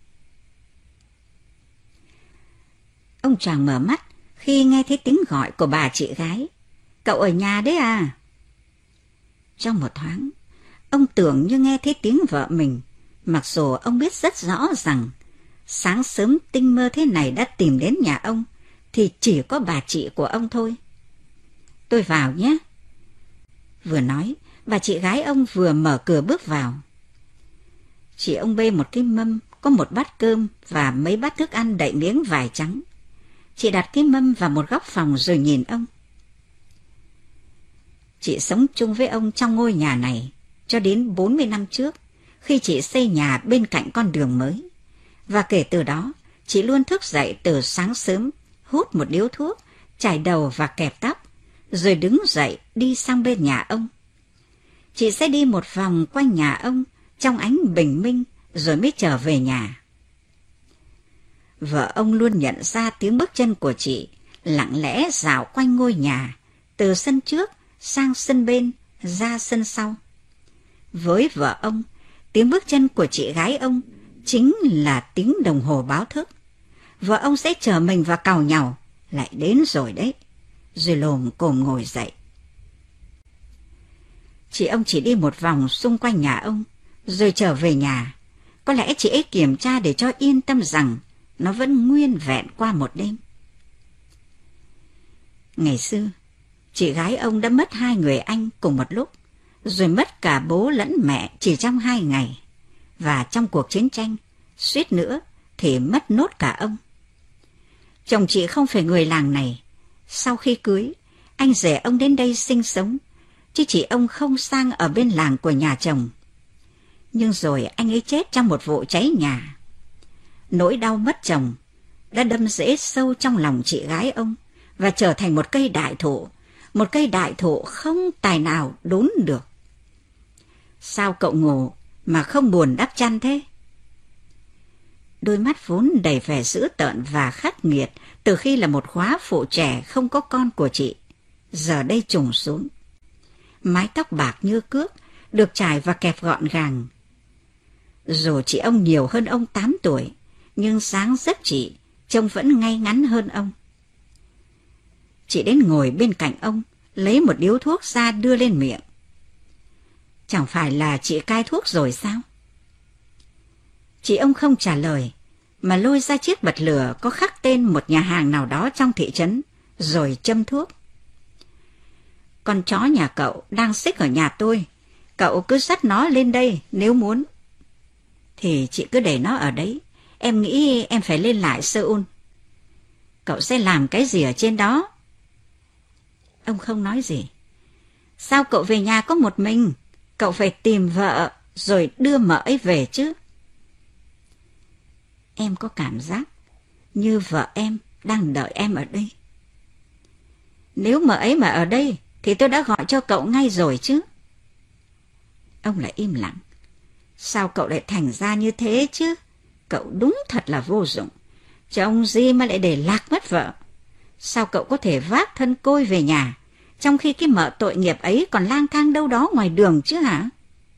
Ông chàng mở mắt khi nghe thấy tiếng gọi của bà chị gái. Cậu ở nhà đấy à? Trong một thoáng, ông tưởng như nghe thấy tiếng vợ mình, mặc dù ông biết rất rõ rằng sáng sớm tinh mơ thế này đã tìm đến nhà ông, thì chỉ có bà chị của ông thôi. Tôi vào nhé. Vừa nói, bà chị gái ông vừa mở cửa bước vào. Chị ông bê một cái mâm, có một bát cơm và mấy bát thức ăn đậy miếng vải trắng. Chị đặt cái mâm vào một góc phòng rồi nhìn ông. Chị sống chung với ông trong ngôi nhà này cho đến 40 năm trước, khi chị xây nhà bên cạnh con đường mới. Và kể từ đó, chị luôn thức dậy từ sáng sớm, hút một điếu thuốc, chải đầu và kẹp tóc, rồi đứng dậy đi sang bên nhà ông. Chị sẽ đi một vòng quanh nhà ông trong ánh bình minh rồi mới trở về nhà. Vợ ông luôn nhận ra tiếng bước chân của chị, lặng lẽ dạo quanh ngôi nhà, từ sân trước sang sân bên, ra sân sau. Với vợ ông, tiếng bước chân của chị gái ông chính là tiếng đồng hồ báo thức. Vợ ông sẽ chờ mình và càu nhàu, lại đến rồi đấy, rồi lồm cồm ngồi dậy. Chị ông chỉ đi một vòng xung quanh nhà ông, rồi trở về nhà. Có lẽ chị ấy kiểm tra để cho yên tâm rằng nó vẫn nguyên vẹn qua một đêm. Ngày xưa, chị gái ông đã mất 2 người anh cùng một lúc, rồi mất cả bố lẫn mẹ chỉ trong 2 ngày. Và trong cuộc chiến tranh, suýt nữa thì mất nốt cả ông. Chồng chị không phải người làng này. Sau khi cưới, anh rể ông đến đây sinh sống, chứ chị ông không sang ở bên làng của nhà chồng. Nhưng rồi anh ấy chết trong một vụ cháy nhà. Nỗi đau mất chồng đã đâm rễ sâu trong lòng chị gái ông và trở thành một cây đại thụ không tài nào đốn được. Sao cậu ngủ mà không buồn đắp chăn thế? Đôi mắt vốn đầy vẻ dữ tợn và khắc nghiệt từ khi là một góa phụ trẻ không có con của chị, giờ đây trùng xuống. Mái tóc bạc như cước, được trải và kẹp gọn gàng. Dù chị ông nhiều hơn ông 8 tuổi, nhưng dáng dấp chị trông vẫn ngay ngắn hơn ông. Chị đến ngồi bên cạnh ông, lấy một điếu thuốc ra đưa lên miệng. Chẳng phải là chị cai thuốc rồi sao? Chị ông không trả lời, mà lôi ra chiếc bật lửa có khắc tên một nhà hàng nào đó trong thị trấn, rồi châm thuốc. Con chó nhà cậu đang xích ở nhà tôi, cậu cứ dắt nó lên đây nếu muốn. Thì chị cứ để nó ở đấy, em nghĩ em phải lên lại Seoul. cậu sẽ làm cái gì ở trên đó? Ông không nói gì. Sao cậu về nhà có một mình? Cậu phải tìm vợ rồi đưa mợ ấy về chứ. Em có cảm giác như vợ em đang đợi em ở đây. Nếu mợ ấy mà ở đây thì tôi đã gọi cho cậu ngay rồi chứ. Ông lại im lặng. Sao cậu lại thành ra như thế chứ? Cậu đúng thật là vô dụng. Chồng gì mà lại để lạc mất vợ? Sao cậu có thể vác thân côi về nhà, trong khi cái mợ tội nghiệp ấy còn lang thang đâu đó ngoài đường chứ hả?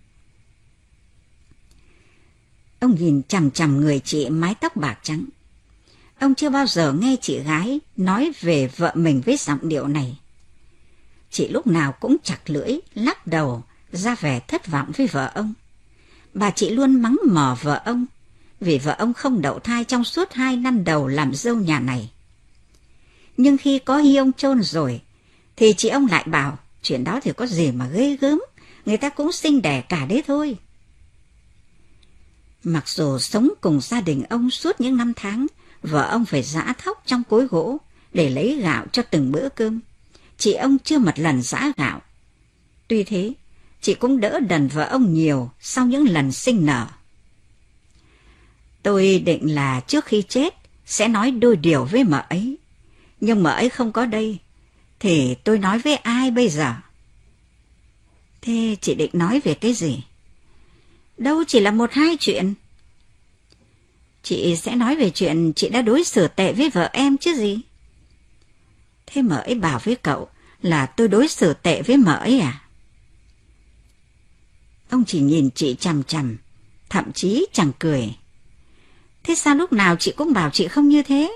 Ông nhìn chằm chằm người chị mái tóc bạc trắng. Ông chưa bao giờ nghe chị gái nói về vợ mình với giọng điệu này. Chị lúc nào cũng chặt lưỡi, lắc đầu, ra vẻ thất vọng với vợ ông. Bà chị luôn mắng mỏ vợ ông, vì vợ ông không đậu thai trong suốt 2 năm đầu làm dâu nhà này. Nhưng khi có Hy ông chôn rồi, thì chị ông lại bảo, chuyện đó thì có gì mà ghê gớm, người ta cũng sinh đẻ cả đấy thôi. Mặc dù sống cùng gia đình ông suốt những năm tháng, vợ ông phải giã thóc trong cối gỗ để lấy gạo cho từng bữa cơm. Chị ông chưa một lần giã gạo. Tuy thế, chị cũng đỡ đần vợ ông nhiều sau những lần sinh nở. Tôi định là trước khi chết sẽ nói đôi điều với mợ ấy. Nhưng mợ ấy không có đây, thì tôi nói với ai bây giờ? Thế chị định nói về cái gì? Đâu chỉ là 1-2 chuyện. Chị sẽ nói về chuyện chị đã đối xử tệ với vợ em chứ gì. Thế mợ ấy bảo với cậu là tôi đối xử tệ với mợ ấy à? Ông chỉ nhìn chị chằm chằm, thậm chí chẳng cười. Thế sao lúc nào chị cũng bảo chị không như thế?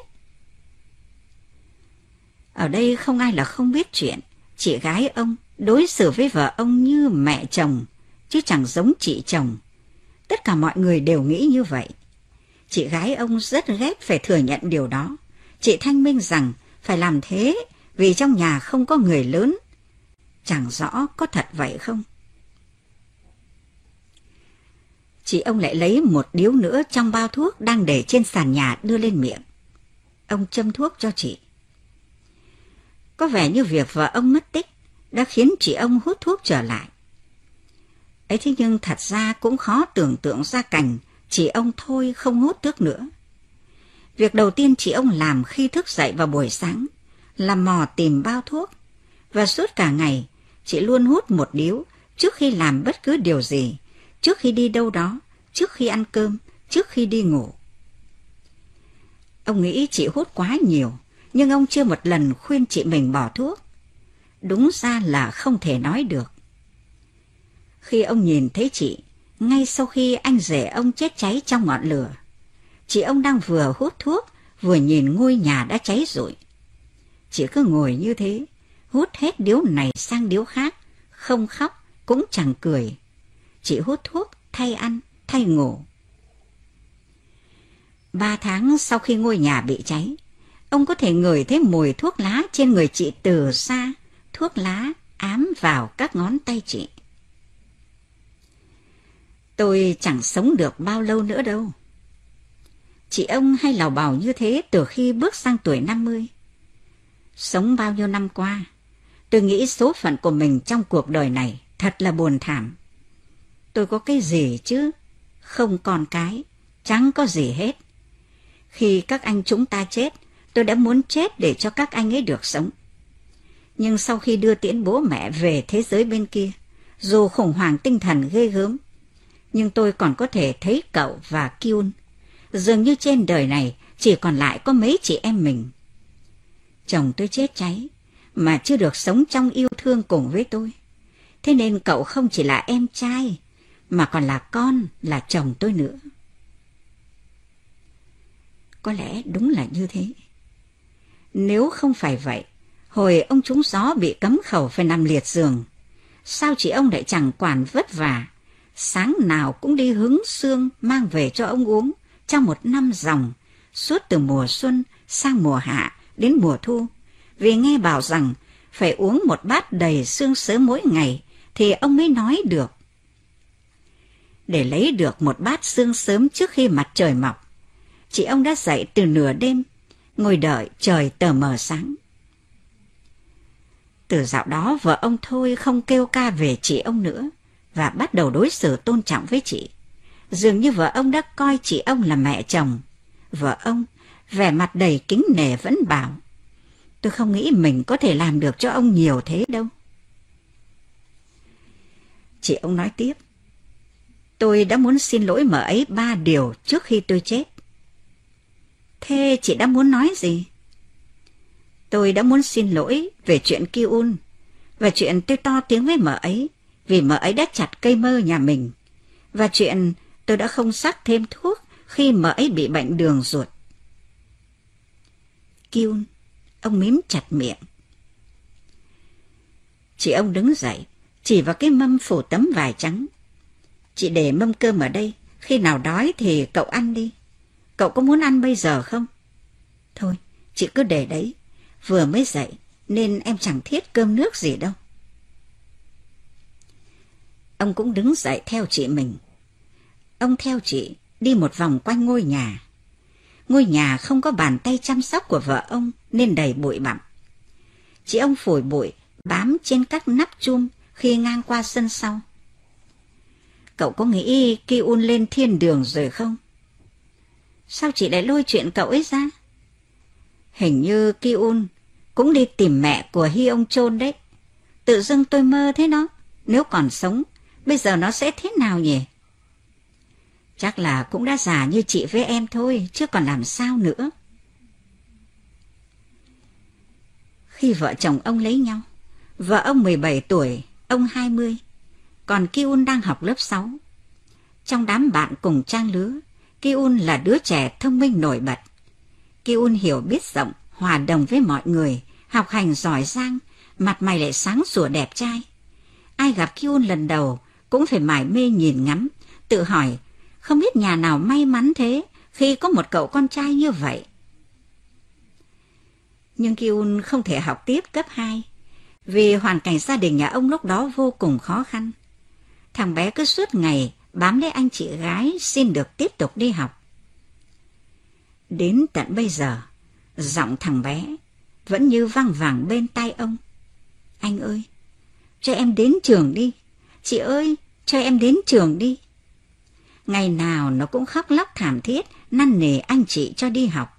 Ở đây không ai là không biết chuyện. Chị gái ông đối xử với vợ ông như mẹ chồng, chứ chẳng giống chị chồng. Tất cả mọi người đều nghĩ như vậy. Chị gái ông rất ghét phải thừa nhận điều đó. Chị thanh minh rằng phải làm thế vì trong nhà không có người lớn. Chẳng rõ có thật vậy không? Chị ông lại lấy một điếu nữa trong bao thuốc đang để trên sàn nhà đưa lên miệng. Ông châm thuốc cho chị. Có vẻ như việc vợ ông mất tích đã khiến chị ông hút thuốc trở lại. Ấy thế nhưng thật ra cũng khó tưởng tượng ra cảnh chị ông thôi không hút thuốc nữa. Việc đầu tiên chị ông làm khi thức dậy vào buổi sáng là mò tìm bao thuốc, và suốt cả ngày chị luôn hút một điếu trước khi làm bất cứ điều gì, trước khi đi đâu đó, trước khi ăn cơm, trước khi đi ngủ. Ông nghĩ chị hút quá nhiều, nhưng ông chưa một lần khuyên chị mình bỏ thuốc. Đúng ra là không thể nói được. Khi ông nhìn thấy chị, ngay sau khi anh rể ông chết cháy trong ngọn lửa, chị ông đang vừa hút thuốc, vừa nhìn ngôi nhà đã cháy rụi. Chị cứ ngồi như thế, hút hết điếu này sang điếu khác, không khóc, cũng chẳng cười. Chị hút thuốc, thay ăn, thay ngủ. 3 tháng sau khi ngôi nhà bị cháy, ông có thể ngửi thấy mùi thuốc lá trên người chị từ xa, thuốc lá ám vào các ngón tay chị. Tôi chẳng sống được bao lâu nữa đâu. Chị ông hay lào bào như thế từ khi bước sang tuổi 50. Sống bao nhiêu năm qua, tôi nghĩ số phận của mình trong cuộc đời này thật là buồn thảm. Tôi có cái gì chứ? Không con cái, chẳng có gì hết. Khi các anh chúng ta chết, tôi đã muốn chết để cho các anh ấy được sống. Nhưng sau khi đưa tiễn bố mẹ về thế giới bên kia, dù khủng hoảng tinh thần ghê gớm, nhưng tôi còn có thể thấy cậu và Kyun. Dường như trên đời này chỉ còn lại có mấy chị em mình. Chồng tôi chết cháy, mà chưa được sống trong yêu thương cùng với tôi. Thế nên cậu không chỉ là em trai, mà còn là con, là chồng tôi nữa. Có lẽ đúng là như thế. Nếu không phải vậy, hồi ông trúng gió bị cấm khẩu phải nằm liệt giường, sao chị ông lại chẳng quản vất vả, sáng nào cũng đi hứng xương mang về cho ông uống trong 1 năm ròng, suốt từ mùa xuân sang mùa hạ đến mùa thu, vì nghe bảo rằng phải uống 1 bát đầy xương sớm mỗi ngày thì ông mới nói được. Để lấy được 1 bát xương sớm trước khi mặt trời mọc, chị ông đã dậy từ nửa đêm, ngồi đợi trời tờ mờ sáng. Từ dạo đó vợ ông thôi không kêu ca về chị ông nữa và bắt đầu đối xử tôn trọng với chị. Dường như vợ ông đã coi chị ông là mẹ chồng. Vợ ông, vẻ mặt đầy kính nể vẫn bảo, tôi không nghĩ mình có thể làm được cho ông nhiều thế đâu. Chị ông nói tiếp, tôi đã muốn xin lỗi mợ ấy 3 điều trước khi tôi chết. Thế chị đã muốn nói gì? Tôi đã muốn xin lỗi về chuyện Ki-un và chuyện tôi to tiếng với mợ ấy vì mợ ấy đã chặt cây mơ nhà mình, và chuyện tôi đã không sắc thêm thuốc khi mợ ấy bị bệnh đường ruột. Ki-un, ông mím chặt miệng. Chị ông đứng dậy, chỉ vào cái mâm phủ tấm vải trắng. Chị để mâm cơm ở đây, khi nào đói thì cậu ăn đi. Cậu có muốn ăn bây giờ không? Thôi, chị cứ để đấy. Vừa mới dậy nên em chẳng thiết cơm nước gì đâu. Ông cũng đứng dậy theo chị mình. Ông theo chị đi một vòng quanh ngôi nhà. Ngôi nhà không có bàn tay chăm sóc của vợ ông nên đầy bụi bặm. Chị ông phủi bụi bám trên các nắp chum khi ngang qua sân sau. Cậu có nghĩ Ki-un lên thiên đường rồi không? Sao chị lại lôi chuyện cậu ấy ra? Hình như Ki-un cũng đi tìm mẹ của Hyung-chol đấy. Tự dưng tôi mơ thấy nó. Nếu còn sống, bây giờ nó sẽ thế nào nhỉ? Chắc là cũng đã già như chị với em thôi, chứ còn làm sao nữa. Khi vợ chồng ông lấy nhau, vợ ông 17 tuổi, ông 20, còn Ki-un đang học lớp 6. Trong đám bạn cùng trang lứa, Ki-un là đứa trẻ thông minh nổi bật. Ki-un hiểu biết rộng, hòa đồng với mọi người, học hành giỏi giang, mặt mày lại sáng sủa đẹp trai. Ai gặp Ki-un lần đầu cũng phải mải mê nhìn ngắm, tự hỏi không biết nhà nào may mắn thế khi có một cậu con trai như vậy. Nhưng Ki-un không thể học tiếp cấp 2 vì hoàn cảnh gia đình nhà ông lúc đó vô cùng khó khăn. Thằng bé cứ suốt ngày bám lấy anh chị gái xin được tiếp tục đi học. Đến tận bây giờ, giọng thằng bé vẫn như văng vẳng bên tai ông. Anh ơi, cho em đến trường đi. Chị ơi, cho em đến trường đi. Ngày nào nó cũng khóc lóc thảm thiết, năn nỉ anh chị cho đi học.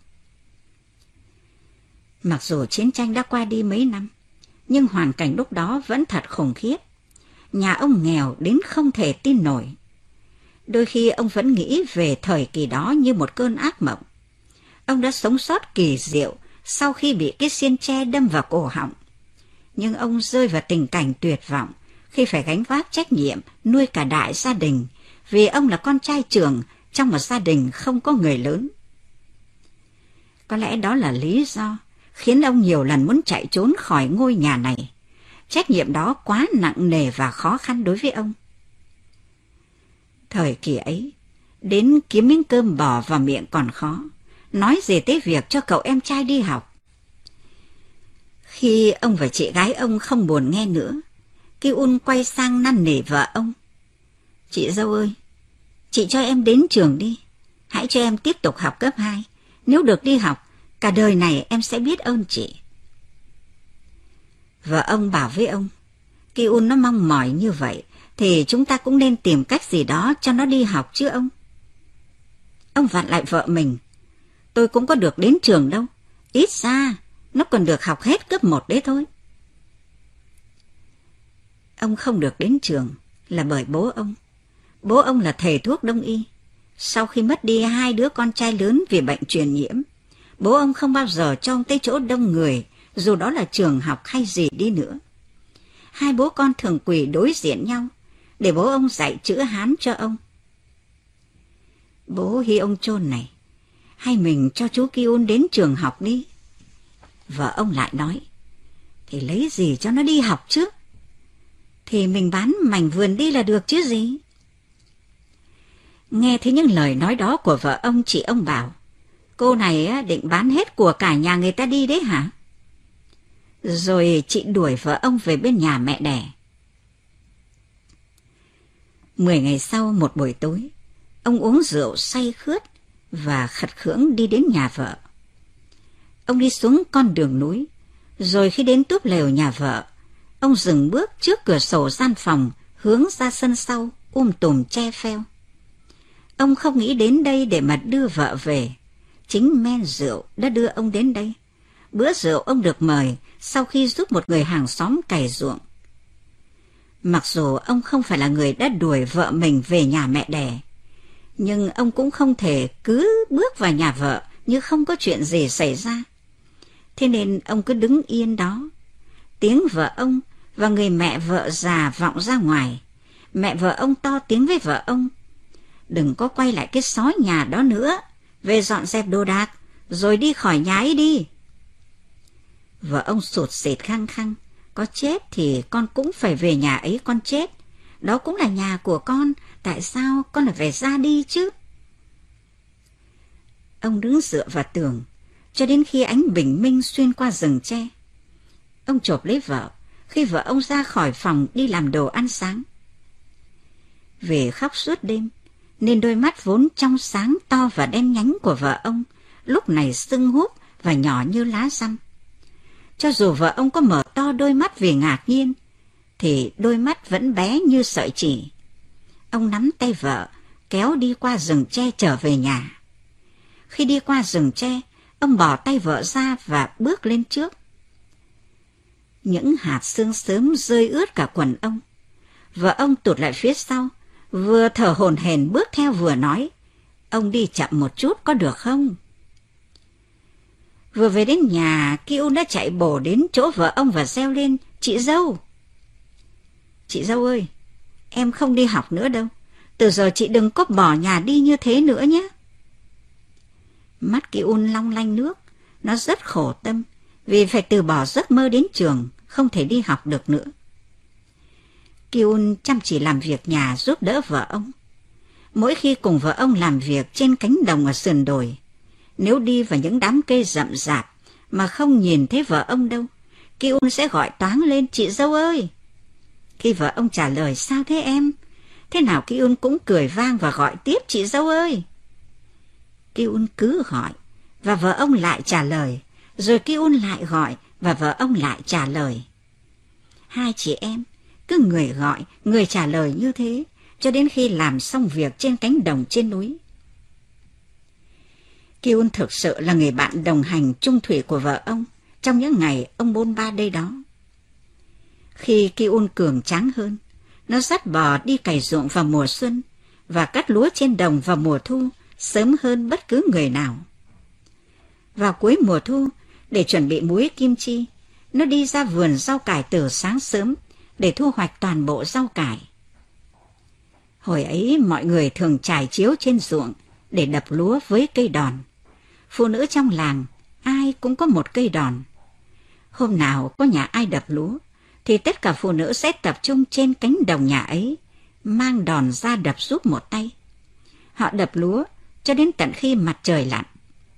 Mặc dù chiến tranh đã qua đi mấy năm, nhưng hoàn cảnh lúc đó vẫn thật khủng khiếp. Nhà ông nghèo đến không thể tin nổi. Đôi khi ông vẫn nghĩ về thời kỳ đó như một cơn ác mộng. Ông đã sống sót kỳ diệu sau khi bị cái xiên tre đâm vào cổ họng. Nhưng ông rơi vào tình cảnh tuyệt vọng khi phải gánh vác trách nhiệm nuôi cả đại gia đình, vì ông là con trai trưởng trong một gia đình không có người lớn. Có lẽ đó là lý do khiến ông nhiều lần muốn chạy trốn khỏi ngôi nhà này. Trách nhiệm đó quá nặng nề và khó khăn đối với ông. Thời kỳ ấy, đến kiếm miếng cơm bò vào miệng còn khó, nói gì tới việc cho cậu em trai đi học. Khi ông và chị gái ông không buồn nghe nữa, Ki-un quay sang năn nỉ vợ ông. Chị dâu ơi, chị cho em đến trường đi. Hãy cho em tiếp tục học cấp 2. Nếu được đi học, cả đời này em sẽ biết ơn chị. Vợ ông bảo với ông, Ki-un nó mong mỏi như vậy, thì chúng ta cũng nên tìm cách gì đó cho nó đi học chứ ông. Ông vặn lại vợ mình, tôi cũng có được đến trường đâu. Ít ra, nó còn được học hết cấp 1 đấy thôi. Ông không được đến trường là bởi bố ông. Bố ông là thầy thuốc đông y. Sau khi mất đi 2 đứa con trai lớn vì bệnh truyền nhiễm, bố ông không bao giờ cho ông tới chỗ đông người, dù đó là trường học hay gì đi nữa. 2 bố con thường quỳ đối diện nhau để bố ông dạy chữ Hán cho ông. Bố Hyung-chol này, hay mình cho chú Ki-un đến trường học đi. Vợ ông lại nói, thì lấy gì cho nó đi học chứ? Thì mình bán mảnh vườn đi là được chứ gì. Nghe thấy những lời nói đó của vợ ông, chị ông bảo, cô này định bán hết của cả nhà người ta đi đấy hả? Rồi chị đuổi vợ ông về bên nhà mẹ đẻ. 10 ngày sau một buổi tối, ông uống rượu say khướt và khật khưỡng đi đến nhà vợ. ông đi xuống con đường núi, rồi khi đến túp lều nhà vợ, ông dừng bước trước cửa sổ gian phòng hướng ra sân sau tùm che pheo. Ông không nghĩ đến đây để mà đưa vợ về. Chính men rượu đã đưa ông đến đây. Bữa rượu ông được mời sau khi giúp một người hàng xóm cày ruộng. Mặc dù ông không phải là người đã đuổi vợ mình về nhà mẹ đẻ, nhưng ông cũng không thể cứ bước vào nhà vợ như không có chuyện gì xảy ra. Thế nên ông cứ đứng yên đó. Tiếng vợ ông và người mẹ vợ già vọng ra ngoài. Mẹ vợ ông to tiếng với vợ ông: "Đừng có quay lại cái xó nhà đó nữa, về dọn dẹp đồ đạc, rồi đi khỏi nhà ấy đi." Vợ ông sụt sịt khăng khăng: "Có chết thì con cũng phải về nhà ấy con chết. Đó cũng là nhà của con, tại sao con lại phải ra đi chứ?" Ông đứng dựa vào tường cho đến khi ánh bình minh xuyên qua rừng tre. Ông chộp lấy vợ khi vợ ông ra khỏi phòng đi làm đồ ăn sáng. Vì khóc suốt đêm nên đôi mắt vốn trong sáng to và đen nhánh của vợ ông lúc này sưng húp và nhỏ như lá răm. Cho dù vợ ông có mở to đôi mắt vì ngạc nhiên, thì đôi mắt vẫn bé như sợi chỉ. Ông nắm tay vợ, kéo đi qua rừng tre trở về nhà. Khi đi qua rừng tre, ông bỏ tay vợ ra và bước lên trước. Những hạt sương sớm rơi ướt cả quần ông. Vợ ông tụt lại phía sau, vừa thở hổn hển bước theo vừa nói: "Ông đi chậm một chút có được không?" Vừa về đến nhà, Kiun đã chạy bổ đến chỗ vợ ông và reo lên: "Chị dâu! Chị dâu ơi, em không đi học nữa đâu. Từ giờ chị đừng có bỏ nhà đi như thế nữa nhé." Mắt Kiun long lanh nước. Nó rất khổ tâm vì phải từ bỏ giấc mơ đến trường, không thể đi học được nữa. Kiun chăm chỉ làm việc nhà giúp đỡ vợ ông. Mỗi khi cùng vợ ông làm việc trên cánh đồng ở sườn đồi, nếu đi vào những đám cây rậm rạp mà không nhìn thấy vợ ông đâu, Kiun sẽ gọi toáng lên: "Chị dâu ơi!" Khi vợ ông trả lời: "Sao thế em?" thế nào Kiun cũng cười vang và gọi tiếp: "Chị dâu ơi!" Kiun cứ gọi và vợ ông lại trả lời, rồi Kiun lại gọi và vợ ông lại trả lời. Hai chị em cứ người gọi, người trả lời như thế cho đến khi làm xong việc trên cánh đồng trên núi. Kiun thực sự là người bạn đồng hành chung thủy của vợ ông trong những ngày ông bôn ba đây đó. Khi Kiun cường tráng hơn, nó dắt bò đi cày ruộng vào mùa xuân và cắt lúa trên đồng vào mùa thu sớm hơn bất cứ người nào. Vào cuối mùa thu, để chuẩn bị muối kim chi, nó đi ra vườn rau cải từ sáng sớm để thu hoạch toàn bộ rau cải. Hồi ấy mọi người thường trải chiếu trên ruộng để đập lúa với cây đòn. Phụ nữ trong làng ai cũng có một cây đòn. Hôm nào có nhà ai đập lúa thì tất cả phụ nữ sẽ tập trung trên cánh đồng nhà ấy, mang đòn ra đập giúp một tay. Họ đập lúa cho đến tận khi mặt trời lặn.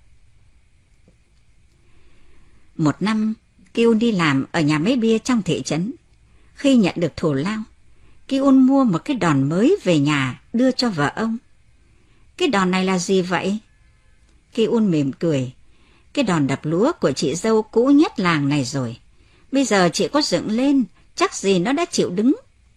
Một năm, Kiun đi làm ở nhà máy bia trong thị trấn. Khi nhận được thù lao, Kiun mua một cái đòn mới về nhà đưa cho vợ ông. "Cái đòn này là gì vậy?" Kiun mỉm cười. "Cái đòn đập lúa của chị dâu cũ nhất làng này rồi. Bây giờ chị có dựng lên, chắc gì nó đã chịu đứng."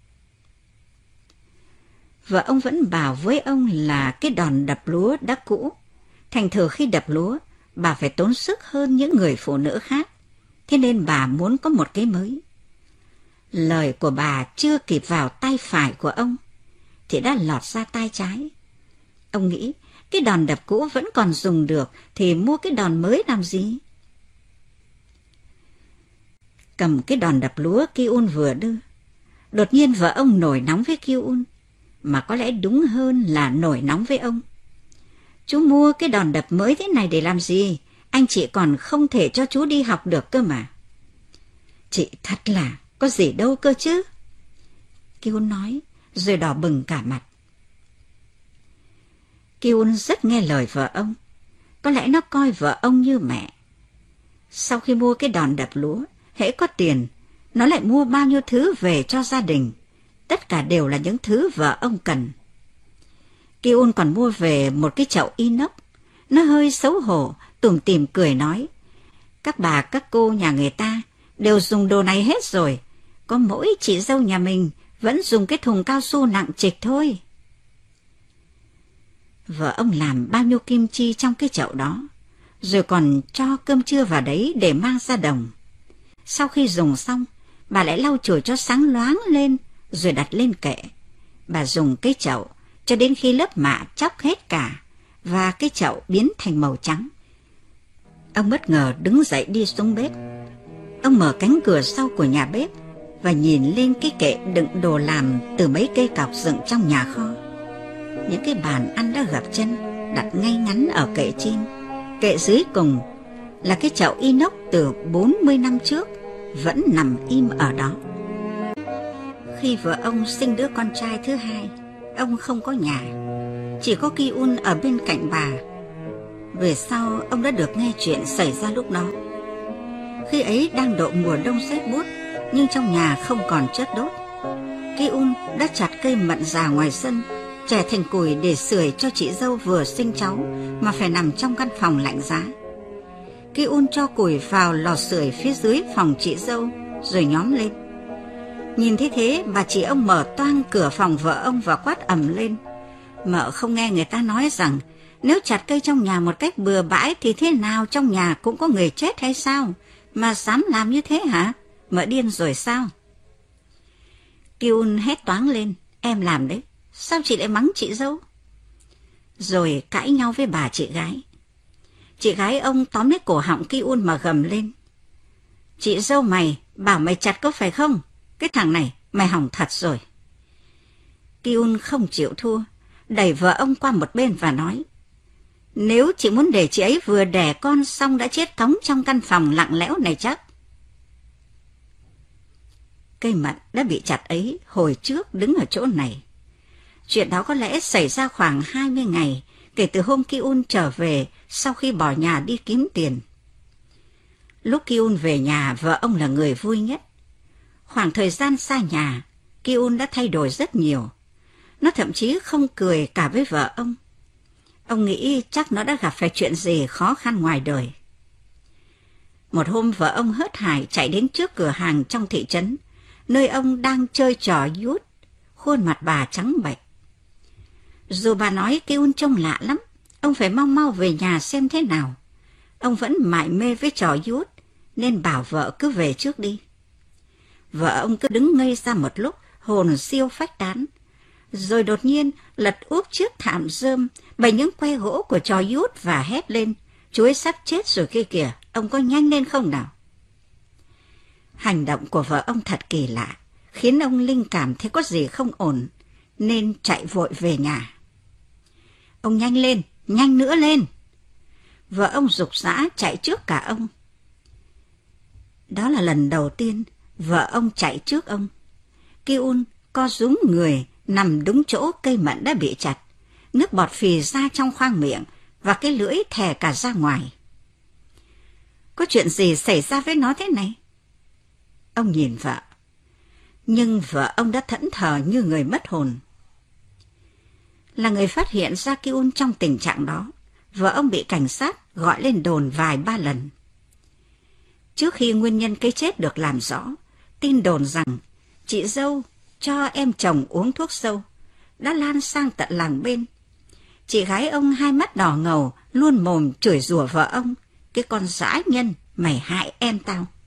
Vợ ông vẫn bảo với ông là cái đòn đập lúa đã cũ. Thành thử khi đập lúa, bà phải tốn sức hơn những người phụ nữ khác. Thế nên bà muốn có một cái mới. Lời của bà chưa kịp vào tay phải của ông thì đã lọt ra tay trái. Ông nghĩ cái đòn đập cũ vẫn còn dùng được thì mua cái đòn mới làm gì? Cầm cái đòn đập lúa Kiun vừa đưa, đột nhiên vợ ông nổi nóng với Kiun, mà có lẽ đúng hơn là nổi nóng với ông. "Chú mua cái đòn đập mới thế này để làm gì? Anh chị còn không thể cho chú đi học được cơ mà." "Chị thật là có gì đâu cơ chứ," Kiun nói, rồi đỏ bừng cả mặt. Kiun rất nghe lời vợ ông. Có lẽ nó coi vợ ông như mẹ. Sau khi mua cái đòn đập lúa, hễ có tiền, nó lại mua bao nhiêu thứ về cho gia đình. Tất cả đều là những thứ vợ ông cần. Kiun còn mua về một cái chậu inox. Nó hơi xấu hổ, tủm tỉm cười nói: Các bà các cô nhà người ta đều dùng đồ này hết rồi. Có mỗi chị dâu nhà mình vẫn dùng cái thùng cao su nặng trịch thôi. Vợ ông làm bao nhiêu kim chi trong cái chậu đó, rồi còn cho cơm trưa vào đấy để mang ra đồng. Sau khi dùng xong, bà lại lau chùi cho sáng loáng lên, rồi đặt lên kệ. Bà dùng cái chậu cho đến khi lớp mạ chóc hết cả, và cái chậu biến thành màu trắng. Ông bất ngờ đứng dậy đi xuống bếp. Ông mở cánh cửa sau của nhà bếp và nhìn lên cái kệ đựng đồ làm từ mấy cây cọc dựng trong nhà kho. Những cái bàn ăn đã gập chân đặt ngay ngắn ở kệ trên. Kệ dưới cùng là cái chậu inox từ 40 năm trước vẫn nằm im ở đó. Khi vợ ông sinh đứa con trai thứ hai, ông không có nhà, chỉ có Ki-un ở bên cạnh bà. Về sau ông đã được nghe chuyện xảy ra lúc đó. Khi ấy đang độ mùa đông rét buốt, nhưng trong nhà không còn chất đốt. Ki-un đã chặt cây mận già ngoài sân, chẻ thành củi để sưởi cho chị dâu vừa sinh cháu mà phải nằm trong căn phòng lạnh giá. Ki-un cho củi vào lò sưởi phía dưới phòng chị dâu rồi nhóm lên. Nhìn thấy thế, bà chị ông mở toang cửa phòng vợ ông và quát ầm lên. Mợ không nghe người ta nói rằng nếu chặt cây trong nhà một cách bừa bãi thì thế nào trong nhà cũng có người chết hay sao? Mà dám làm như thế hả? Mợ điên rồi sao? Ki-un hét toáng lên. Em làm đấy. Sao chị lại mắng chị dâu? Rồi cãi nhau với bà chị gái. Chị gái ông tóm lấy cổ họng Ki-un mà gầm lên. Chị dâu mày, bảo mày chặt có phải không? Cái thằng này, mày hỏng thật rồi. Ki-un không chịu thua, đẩy vợ ông qua một bên và nói. Nếu chị muốn để chị ấy vừa đẻ con xong đã chết thống trong căn phòng lặng lẽo này chắc. Cây mận đã bị chặt ấy hồi trước đứng ở chỗ này. Chuyện đó có lẽ xảy ra khoảng 20 ngày kể từ hôm Ki-un trở về sau khi bỏ nhà đi kiếm tiền. Lúc Ki-un về nhà, vợ ông là người vui nhất. Khoảng thời gian xa nhà, Ki-un đã thay đổi rất nhiều. Nó thậm chí không cười cả với vợ ông. Ông nghĩ chắc nó đã gặp phải chuyện gì khó khăn ngoài đời. Một hôm vợ ông hớt hải chạy đến trước cửa hàng trong thị trấn, nơi ông đang chơi trò yút. Khuôn mặt bà trắng bệch. Dù bà nói Ki-un trông lạ lắm, ông phải mau mau về nhà xem thế nào. Ông vẫn mải mê với trò yút, nên bảo vợ cứ về trước đi. Vợ ông cứ đứng ngây ra một lúc, hồn siêu phách tán. Rồi đột nhiên lật úp chiếc thảm rơm bày những que gỗ của trò yút và hét lên. Chú ấy sắp chết rồi kia kìa, ông có nhanh lên không nào? Hành động của vợ ông thật kỳ lạ, khiến ông linh cảm thấy có gì không ổn, nên chạy vội về nhà. Ông nhanh lên, nhanh nữa lên! Vợ ông giục giã chạy trước cả ông. Đó là lần đầu tiên vợ ông chạy trước ông. Ki-un co rúm người nằm đúng chỗ cây mận đã bị chặt, nước bọt phì ra trong khoang miệng và cái lưỡi thè cả ra ngoài. Có chuyện gì xảy ra với nó thế này? Ông nhìn vợ, nhưng vợ ông đã thẫn thờ như người mất hồn. Là người phát hiện ra Ki-un trong tình trạng đó, vợ ông bị cảnh sát gọi lên đồn vài ba lần. Trước khi nguyên nhân cái chết được làm rõ, tin đồn rằng chị dâu cho em chồng uống thuốc sâu đã lan sang tận làng bên. Chị gái ông hai mắt đỏ ngầu, luôn mồm chửi rủa vợ ông. Cái con dã nhân, mày hại em tao.